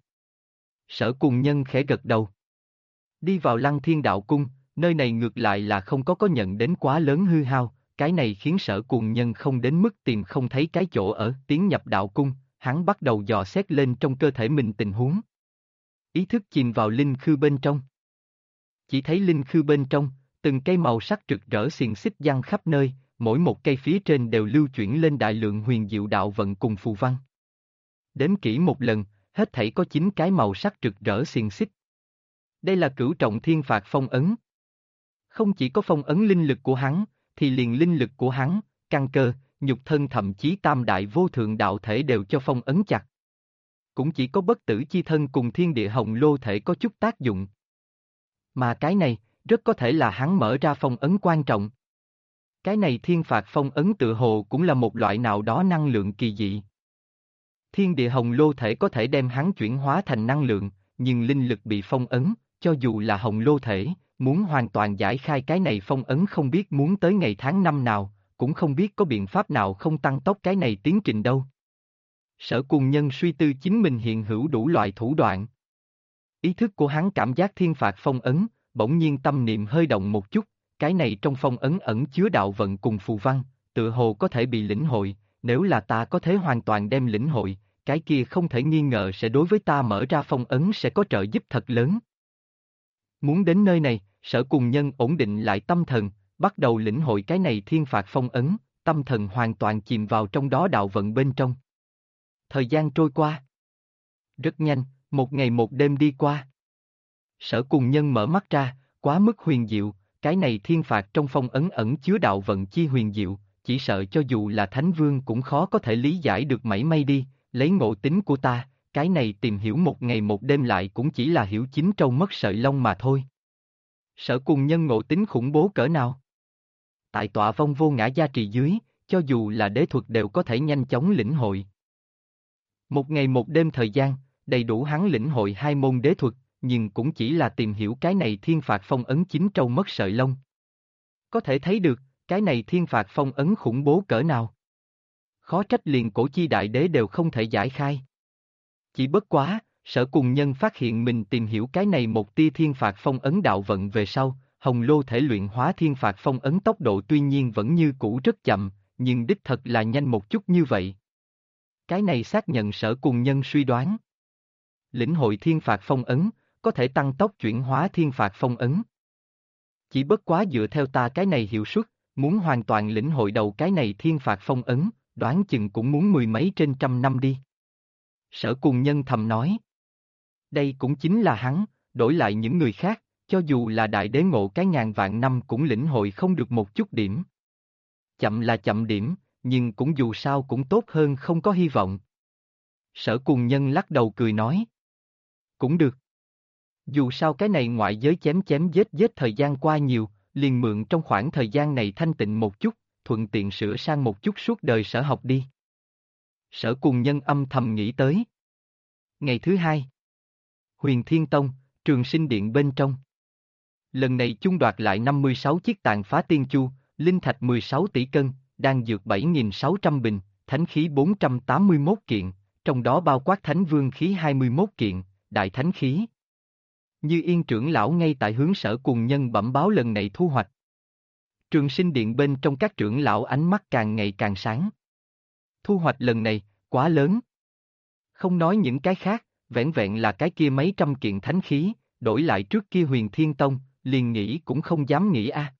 Sở Cùng Nhân khẽ gật đầu. Đi vào Lăng Thiên Đạo Cung, nơi này ngược lại là không có nhận đến quá lớn hư hao, cái này khiến Sở Cùng Nhân không đến mức tìm không thấy cái chỗ ở. Tiến nhập đạo cung, hắn bắt đầu dò xét lên trong cơ thể mình tình huống. Ý thức chìm vào linh khư bên trong. Chỉ thấy linh khư bên trong, từng cây màu sắc rực rỡ xiềng xích giăng khắp nơi, mỗi một cây phía trên đều lưu chuyển lên đại lượng huyền diệu đạo vận cùng phù văn. Đếm kỹ một lần, hết thảy có 9 cái màu sắc rực rỡ xiềng xích. Đây là cửu trọng thiên phạt phong ấn. Không chỉ có phong ấn linh lực của hắn, thì liền linh lực của hắn, căn cơ, nhục thân thậm chí tam đại vô thượng đạo thể đều cho phong ấn chặt. Cũng chỉ có bất tử chi thân cùng thiên địa hồng lô thể có chút tác dụng. Mà cái này, rất có thể là hắn mở ra phong ấn quan trọng. Cái này thiên phạt phong ấn tự hồ cũng là một loại nào đó năng lượng kỳ dị. Thiên địa hồng lô thể có thể đem hắn chuyển hóa thành năng lượng, nhưng linh lực bị phong ấn, cho dù là hồng lô thể, muốn hoàn toàn giải khai cái này phong ấn không biết muốn tới ngày tháng năm nào, cũng không biết có biện pháp nào không tăng tốc cái này tiến trình đâu. Sở Cùng Nhân suy tư chính mình hiện hữu đủ loại thủ đoạn. Ý thức của hắn cảm giác thiên phạt phong ấn, bỗng nhiên tâm niệm hơi động một chút, cái này trong phong ấn ẩn chứa đạo vận cùng phù văn, tựa hồ có thể bị lĩnh hội, nếu là ta có thể hoàn toàn đem lĩnh hội, cái kia không thể nghi ngờ sẽ đối với ta mở ra phong ấn sẽ có trợ giúp thật lớn. Muốn đến nơi này, Sở Cùng Nhân ổn định lại tâm thần, bắt đầu lĩnh hội cái này thiên phạt phong ấn, tâm thần hoàn toàn chìm vào trong đó đạo vận bên trong. Thời gian trôi qua. Rất nhanh, một ngày một đêm đi qua. Sở Cùng Nhân mở mắt ra, quá mức huyền diệu, cái này thiên phạt trong phong ấn ẩn chứa đạo vận chi huyền diệu, chỉ sợ cho dù là Thánh Vương cũng khó có thể lý giải được mảy may đi, lấy ngộ tính của ta, cái này tìm hiểu một ngày một đêm lại cũng chỉ là hiểu chín trâu mất sợi lông mà thôi. Sở Cùng Nhân ngộ tính khủng bố cỡ nào? Tại tọa vong vô ngã gia trì dưới, cho dù là đế thuật đều có thể nhanh chóng lĩnh hội. Một ngày một đêm thời gian, đầy đủ hắn lĩnh hội 2 môn đế thuật, nhưng cũng chỉ là tìm hiểu cái này thiên phạt phong ấn chín trâu mất sợi lông. Có thể thấy được, cái này thiên phạt phong ấn khủng bố cỡ nào. Khó trách liền cổ chi đại đế đều không thể giải khai. Chỉ bất quá, Sở Cùng Nhân phát hiện mình tìm hiểu cái này một tia thiên phạt phong ấn đạo vận về sau, hồng lô thể luyện hóa thiên phạt phong ấn tốc độ tuy nhiên vẫn như cũ rất chậm, nhưng đích thật là nhanh một chút như vậy. Cái này xác nhận Sở Cùng Nhân suy đoán. Lĩnh hội thiên phạt phong ấn, có thể tăng tốc chuyển hóa thiên phạt phong ấn. Chỉ bất quá dựa theo ta cái này hiệu suất, muốn hoàn toàn lĩnh hội đầu cái này thiên phạt phong ấn, đoán chừng cũng muốn 10 mấy trên trăm năm đi. Sở Cùng Nhân thầm nói. Đây cũng chính là hắn, đổi lại những người khác, cho dù là đại đế ngộ cái ngàn vạn năm cũng lĩnh hội không được một chút điểm. Chậm là chậm điểm, nhưng cũng dù sao cũng tốt hơn không có hy vọng. Sở Cùng Nhân lắc đầu cười nói. Cũng được. Dù sao cái này ngoại giới chém chém giết thời gian qua nhiều, liền mượn trong khoảng thời gian này thanh tịnh một chút, thuận tiện sửa sang một chút suốt đời sở học đi. Sở Cùng Nhân âm thầm nghĩ tới. Ngày thứ hai, Huyền Thiên Tông, Trường Sinh Điện bên trong. Lần này chung đoạt lại 56 chiếc tàn phá tiên chu, linh thạch 16 tỷ cân, đan dược 7.600 bình, thánh khí 481 kiện, trong đó bao quát thánh vương khí 21 kiện, đại thánh khí. Như Yên trưởng lão ngay tại hướng Sở Cùng Nhân bẩm báo lần này thu hoạch. Trường Sinh Điện bên trong các trưởng lão ánh mắt càng ngày càng sáng. Thu hoạch lần này, quá lớn. Không nói những cái khác, vẻn vẹn là cái kia mấy trăm kiện thánh khí, đổi lại trước kia Huyền Thiên Tông, liền nghĩ cũng không dám nghĩ a.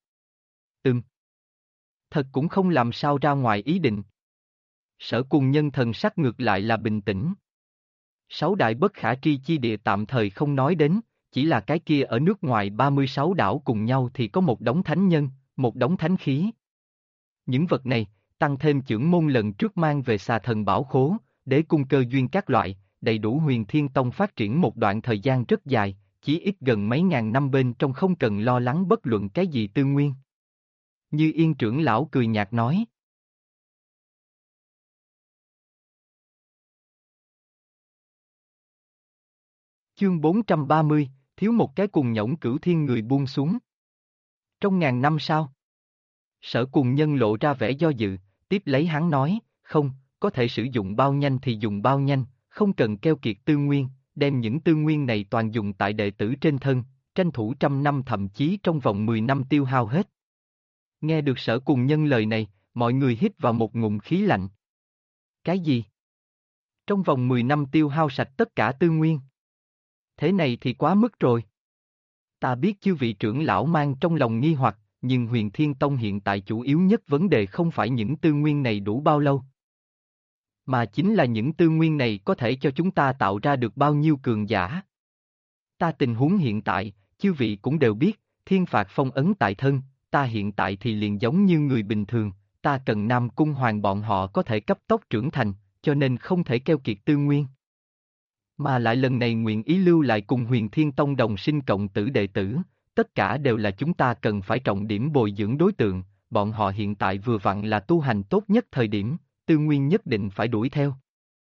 Thật cũng không làm sao ra ngoài ý định. Sở Cùng Nhân thần sắc ngược lại là bình tĩnh. Sáu đại bất khả tri chi địa tạm thời không nói đến, chỉ là cái kia ở nước ngoài 36 đảo cùng nhau thì có một đống thánh nhân, một đống thánh khí. Những vật này, tăng thêm chưởng môn lần trước mang về xà thần bảo khố, đế cung cơ duyên các loại, đầy đủ Huyền Thiên Tông phát triển một đoạn thời gian rất dài, chỉ ít gần mấy ngàn năm bên trong không cần lo lắng bất luận cái gì tư nguyên. Như Yên trưởng lão cười nhạt nói. Chương 430, thiếu một cái cùng nhõng cửu thiên người buông xuống. Trong ngàn năm sau, Sở Cùng Nhân lộ ra vẻ do dự, tiếp lấy hắn nói, không, có thể sử dụng bao nhanh thì dùng bao nhanh, không cần keo kiệt tư nguyên, đem những tư nguyên này toàn dùng tại đệ tử trên thân, tranh thủ 100 năm thậm chí trong vòng 10 năm tiêu hao hết. Nghe được Sở Cùng Nhân lời này, mọi người hít vào một ngụm khí lạnh. Cái gì? Trong vòng 10 năm tiêu hao sạch tất cả tư nguyên. Thế này thì quá mức rồi. Ta biết chư vị trưởng lão mang trong lòng nghi hoặc, nhưng Huyền Thiên Tông hiện tại chủ yếu nhất vấn đề không phải những tư nguyên này đủ bao lâu, mà chính là những tư nguyên này có thể cho chúng ta tạo ra được bao nhiêu cường giả. Ta tình huống hiện tại, chư vị cũng đều biết, thiên phạt phong ấn tại thân, ta hiện tại thì liền giống như người bình thường, ta cần Nam Cung Hoàng bọn họ có thể cấp tốc trưởng thành, cho nên không thể keo kiệt tư nguyên. Mà lại lần này nguyện ý lưu lại cùng Huyền Thiên Tông đồng sinh cộng tử đệ tử, tất cả đều là chúng ta cần phải trọng điểm bồi dưỡng đối tượng, bọn họ hiện tại vừa vặn là tu hành tốt nhất thời điểm, tư nguyên nhất định phải đuổi theo.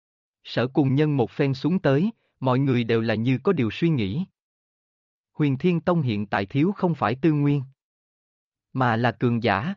Sở Cùng Nhân một phen xuống tới, mọi người đều là như có điều suy nghĩ. Huyền Thiên Tông hiện tại thiếu không phải tư nguyên, mà là cường giả.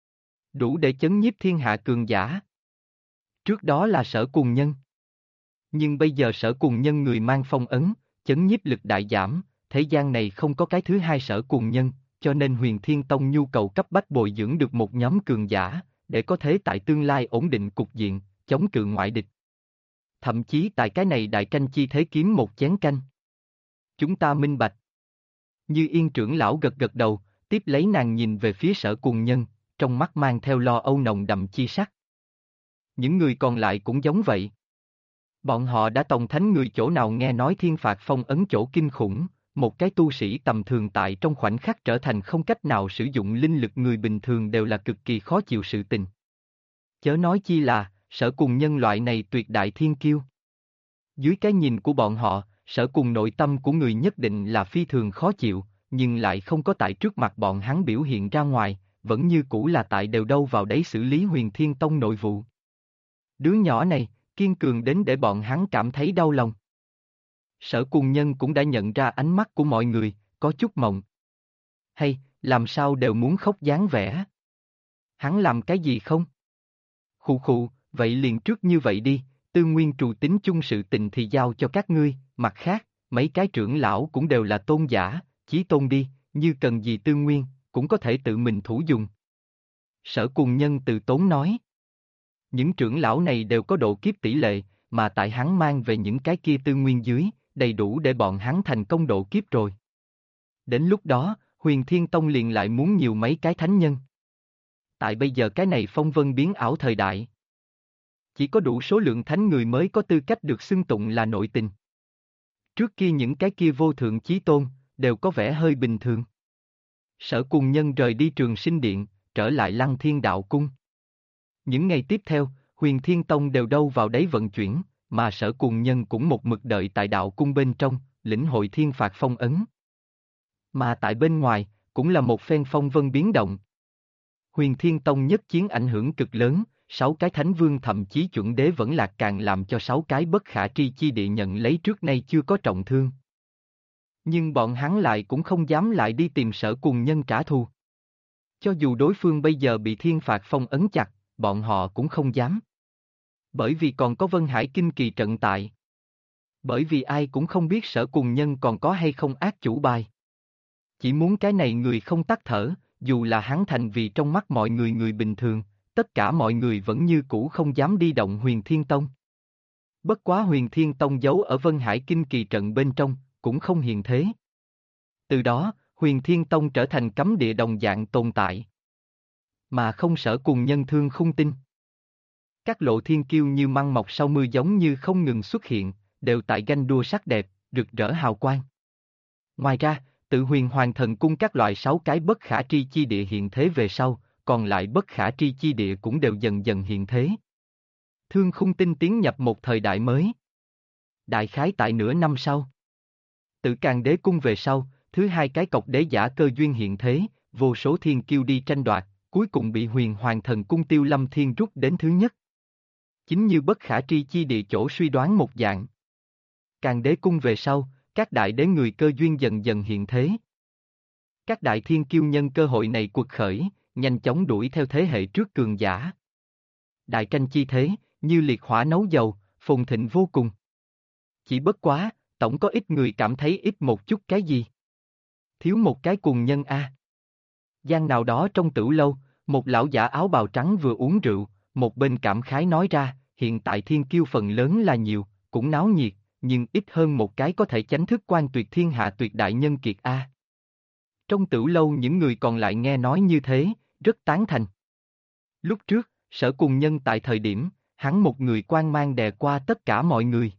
Đủ để chấn nhiếp thiên hạ cường giả. Trước đó là Sở Cùng Nhân. Nhưng bây giờ Sở Cùng Nhân người mang phong ấn, chấn nhiếp lực đại giảm, thế gian này không có cái thứ hai Sở Cùng Nhân, cho nên Huyền Thiên Tông nhu cầu cấp bách bồi dưỡng được một nhóm cường giả, để có thế tại tương lai ổn định cục diện, chống cự ngoại địch. Thậm chí tại cái này đại tranh chi thế kiếm một chén canh. Chúng ta minh bạch. Như Yên trưởng lão gật gật đầu, tiếp lấy nàng nhìn về phía Sở Cùng Nhân, trong mắt mang theo lo âu nồng đậm chi sắc. Những người còn lại cũng giống vậy. Bọn họ đã tòng thánh người chỗ nào nghe nói thiên phạt phong ấn chỗ kinh khủng, một cái tu sĩ tầm thường tại trong khoảnh khắc trở thành không cách nào sử dụng linh lực người bình thường đều là cực kỳ khó chịu sự tình. Chớ nói chi là, Sở Cùng Nhân loại này tuyệt đại thiên kiêu. Dưới cái nhìn của bọn họ, Sở Cùng nội tâm của người nhất định là phi thường khó chịu, nhưng lại không có tại trước mặt bọn hắn biểu hiện ra ngoài, vẫn như cũ là tại đều đâu vào đấy xử lý Huyền Thiên Tông nội vụ. Đứa nhỏ này, kiên cường đến để bọn hắn cảm thấy đau lòng. Sở Cùng Nhân cũng đã nhận ra ánh mắt của mọi người, có chút mộng. Hay, làm sao đều muốn khóc dáng vẻ. Hắn làm cái gì không? Khụ khụ, vậy liền trước như vậy đi, tư nguyên trù tính chung sự tình thì giao cho các ngươi, mặt khác, mấy cái trưởng lão cũng đều là tôn giả, chí tôn đi, như cần gì tư nguyên, cũng có thể tự mình thủ dùng. Sở Cùng Nhân từ tốn nói. Những trưởng lão này đều có độ kiếp tỷ lệ, mà tại hắn mang về những cái kia tư nguyên dưới, đầy đủ để bọn hắn thành công độ kiếp rồi. Đến lúc đó, Huyền Thiên Tông liền lại muốn nhiều mấy cái thánh nhân. Tại bây giờ cái này phong vân biến ảo thời đại, chỉ có đủ số lượng thánh người mới có tư cách được xưng tụng là nội tình. Trước kia những cái kia vô thượng chí tôn, đều có vẻ hơi bình thường. Sở Cùng Nhân rời đi Trường Sinh Điện, trở lại Lăng Thiên Đạo Cung. Những ngày tiếp theo, Huyền Thiên Tông đều đâu vào đấy vận chuyển, mà Sở Cùng Nhân cũng một mực đợi tại đạo cung bên trong, lĩnh hội thiên phạt phong ấn. Mà tại bên ngoài, cũng là một phen phong vân biến động. Huyền Thiên Tông nhất chiến ảnh hưởng cực lớn, 6 cái thánh vương thậm chí chuẩn đế vẫn lạc càng làm cho 6 cái bất khả tri chi địa nhận lấy trước nay chưa có trọng thương. Nhưng bọn hắn lại cũng không dám lại đi tìm Sở Cùng Nhân trả thù. Cho dù đối phương bây giờ bị thiên phạt phong ấn chặt, bọn họ cũng không dám. Bởi vì còn có Vân Hải Kinh Kỳ trận tại. Bởi vì ai cũng không biết Sở Cùng Nhân còn có hay không ác chủ bài. Chỉ muốn cái này người không tắt thở, dù là hắn thành vì trong mắt mọi người người bình thường, tất cả mọi người vẫn như cũ không dám đi động Huyền Thiên Tông. Bất quá Huyền Thiên Tông giấu ở Vân Hải Kinh Kỳ trận bên trong, cũng không hiện thế. Từ đó, Huyền Thiên Tông trở thành cấm địa đồng dạng tồn tại. Mà không Sở Cùng Nhân thương khung tinh. Các lộ thiên kiêu như măng mọc sau mưa giống như không ngừng xuất hiện, đều tại ganh đua sắc đẹp, rực rỡ hào quang. Ngoài ra, tự Huyền Hoàng Thần Cung các loại 6 cái bất khả tri chi địa hiện thế về sau, còn lại bất khả tri chi địa cũng đều dần dần hiện thế. Thương khung tinh tiến nhập một thời đại mới. Đại khái tại nửa năm sau. Tự Càn Đế Cung về sau, thứ hai cái cọc đế giả cơ duyên hiện thế, vô số thiên kiêu đi tranh đoạt, cuối cùng bị Huyền Hoàng Thần Cung Tiêu Lâm Thiên rút đến thứ nhất. Chính như bất khả tri chi địa chỗ suy đoán một dạng. Càn Đế Cung về sau, các đại đế người cơ duyên dần dần hiện thế. Các đại thiên kiêu nhân cơ hội này quật khởi, nhanh chóng đuổi theo thế hệ trước cường giả. Đại tranh chi thế, như liệt hỏa nấu dầu, phồn thịnh vô cùng. Chỉ bất quá, tổng có ít người cảm thấy ít một chút cái gì. Thiếu một cái cùng nhân a. Gian nào đó trong tửu lâu, một lão giả áo bào trắng vừa uống rượu, một bên cảm khái nói ra, hiện tại thiên kiêu phần lớn là nhiều, cũng náo nhiệt, nhưng ít hơn một cái có thể chánh thức quan tuyệt thiên hạ tuyệt đại nhân kiệt a. Trong tửu lâu những người còn lại nghe nói như thế, rất tán thành. Lúc trước, Sở Cùng Nhân tại thời điểm, hắn một người quang mang đè qua tất cả mọi người.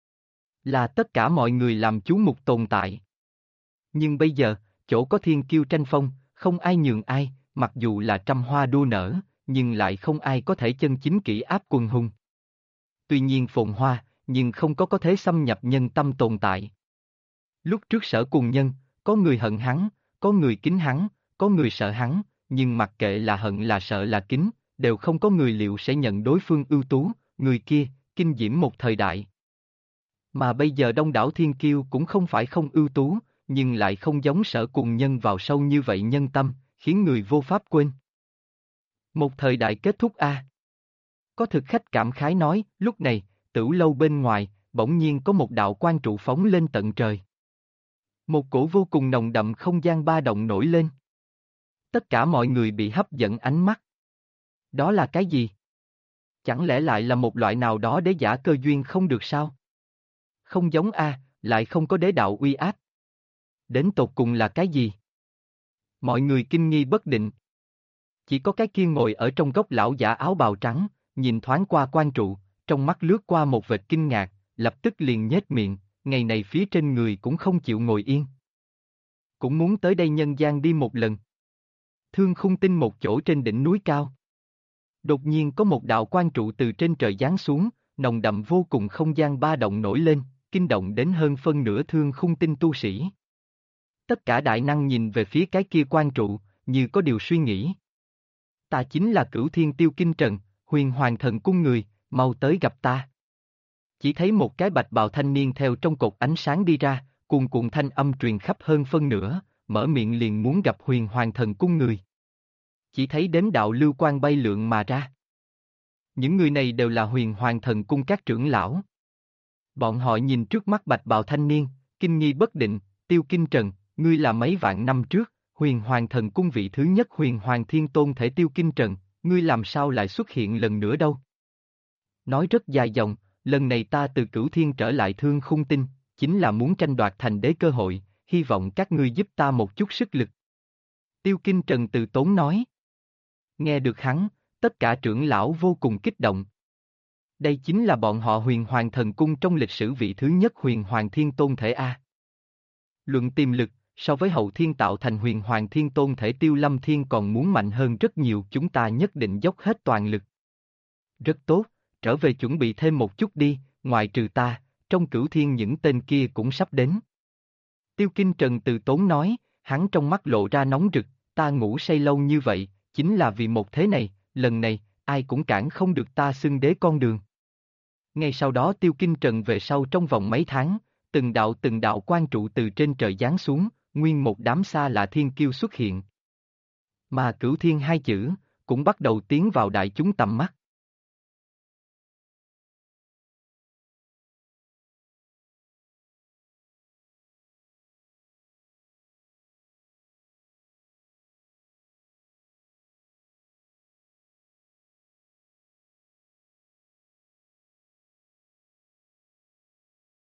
Là tất cả mọi người làm chú mục tồn tại. Nhưng bây giờ, chỗ có thiên kiêu tranh phong, không ai nhường ai, mặc dù là trăm hoa đua nở, nhưng lại không ai có thể chân chính kỹ áp quần hùng. Tuy nhiên phồn hoa, nhưng không có thế xâm nhập nhân tâm tồn tại. Lúc trước Sở Cùng Nhân, có người hận hắn, có người kính hắn, có người sợ hắn, nhưng mặc kệ là hận là sợ là kính, đều không có người liệu sẽ nhận đối phương ưu tú, người kia, kinh diễm một thời đại. Mà bây giờ đông đảo thiên kiêu cũng không phải không ưu tú, nhưng lại không giống Sở Cùng Nhân vào sâu như vậy nhân tâm, khiến người vô pháp quên. Một thời đại kết thúc a. Có thực khách cảm khái nói, lúc này, tửu lâu bên ngoài, bỗng nhiên có một đạo quang trụ phóng lên tận trời. Một cổ vô cùng nồng đậm không gian ba động nổi lên. Tất cả mọi người bị hấp dẫn ánh mắt. Đó là cái gì? Chẳng lẽ lại là một loại nào đó đế giả cơ duyên không được sao? Không giống a, lại không có đế đạo uy áp. Đến tột cùng là cái gì? Mọi người kinh nghi bất định. Chỉ có cái kia ngồi ở trong góc lão giả áo bào trắng, nhìn thoáng qua quan trụ, trong mắt lướt qua một vệt kinh ngạc, lập tức liền nhếch miệng, ngày này phía trên người cũng không chịu ngồi yên. Cũng muốn tới đây nhân gian đi một lần. Thương Khung Tinh một chỗ trên đỉnh núi cao. Đột nhiên có một đạo quang trụ từ trên trời giáng xuống, nồng đậm vô cùng không gian ba động nổi lên, kinh động đến hơn phân nửa Thương Khung Tinh tu sĩ. Tất cả đại năng nhìn về phía cái kia quang trụ, như có điều suy nghĩ. Ta chính là Cửu Thiên Tiêu Kinh Trần, Huyền Hoàng Thần Cung người, mau tới gặp ta. Chỉ thấy một cái bạch bào thanh niên theo trong cột ánh sáng đi ra, cuồn cuộn thanh âm truyền khắp hơn phân nửa, mở miệng liền muốn gặp Huyền Hoàng Thần Cung người. Chỉ thấy đếm đạo lưu quang bay lượn mà ra. Những người này đều là Huyền Hoàng Thần Cung các trưởng lão. Bọn họ nhìn trước mắt bạch bào thanh niên, kinh nghi bất định, Tiêu Kinh Trần, ngươi là mấy vạn năm trước, Huyền Hoàng Thần Cung vị thứ nhất Huyền Hoàng Thiên Tôn thể Tiêu Kinh Trần, ngươi làm sao lại xuất hiện lần nữa đâu? Nói rất dài dòng, lần này ta từ Cửu Thiên trở lại Thương Khung Tinh, chính là muốn tranh đoạt thành đế cơ hội, hy vọng các ngươi giúp ta một chút sức lực. Tiêu Kinh Trần từ tốn nói. Nghe được hắn, tất cả trưởng lão vô cùng kích động. Đây chính là bọn họ Huyền Hoàng Thần Cung trong lịch sử vị thứ nhất Huyền Hoàng Thiên Tôn thể A. Luận tiềm lực, so với hậu thiên tạo thành huyền hoàng thiên tôn thể Tiêu Lâm Thiên còn muốn mạnh hơn rất nhiều, chúng ta nhất định dốc hết toàn lực. Rất tốt, trở về chuẩn bị thêm một chút đi, ngoài trừ ta, trong cửu thiên những tên kia cũng sắp đến. Tiêu Kinh Trần từ tốn nói, hắn trong mắt lộ ra nóng rực, ta ngủ say lâu như vậy, chính là vì một thế này, lần này, ai cũng cản không được ta xưng đế con đường. Ngay sau đó Tiêu Kinh Trần về sau trong vòng mấy tháng, từng đạo quan trụ từ trên trời giáng xuống, nguyên một đám xa lạ thiên kiêu xuất hiện. Mà cửu thiên hai chữ, cũng bắt đầu tiến vào đại chúng tầm mắt.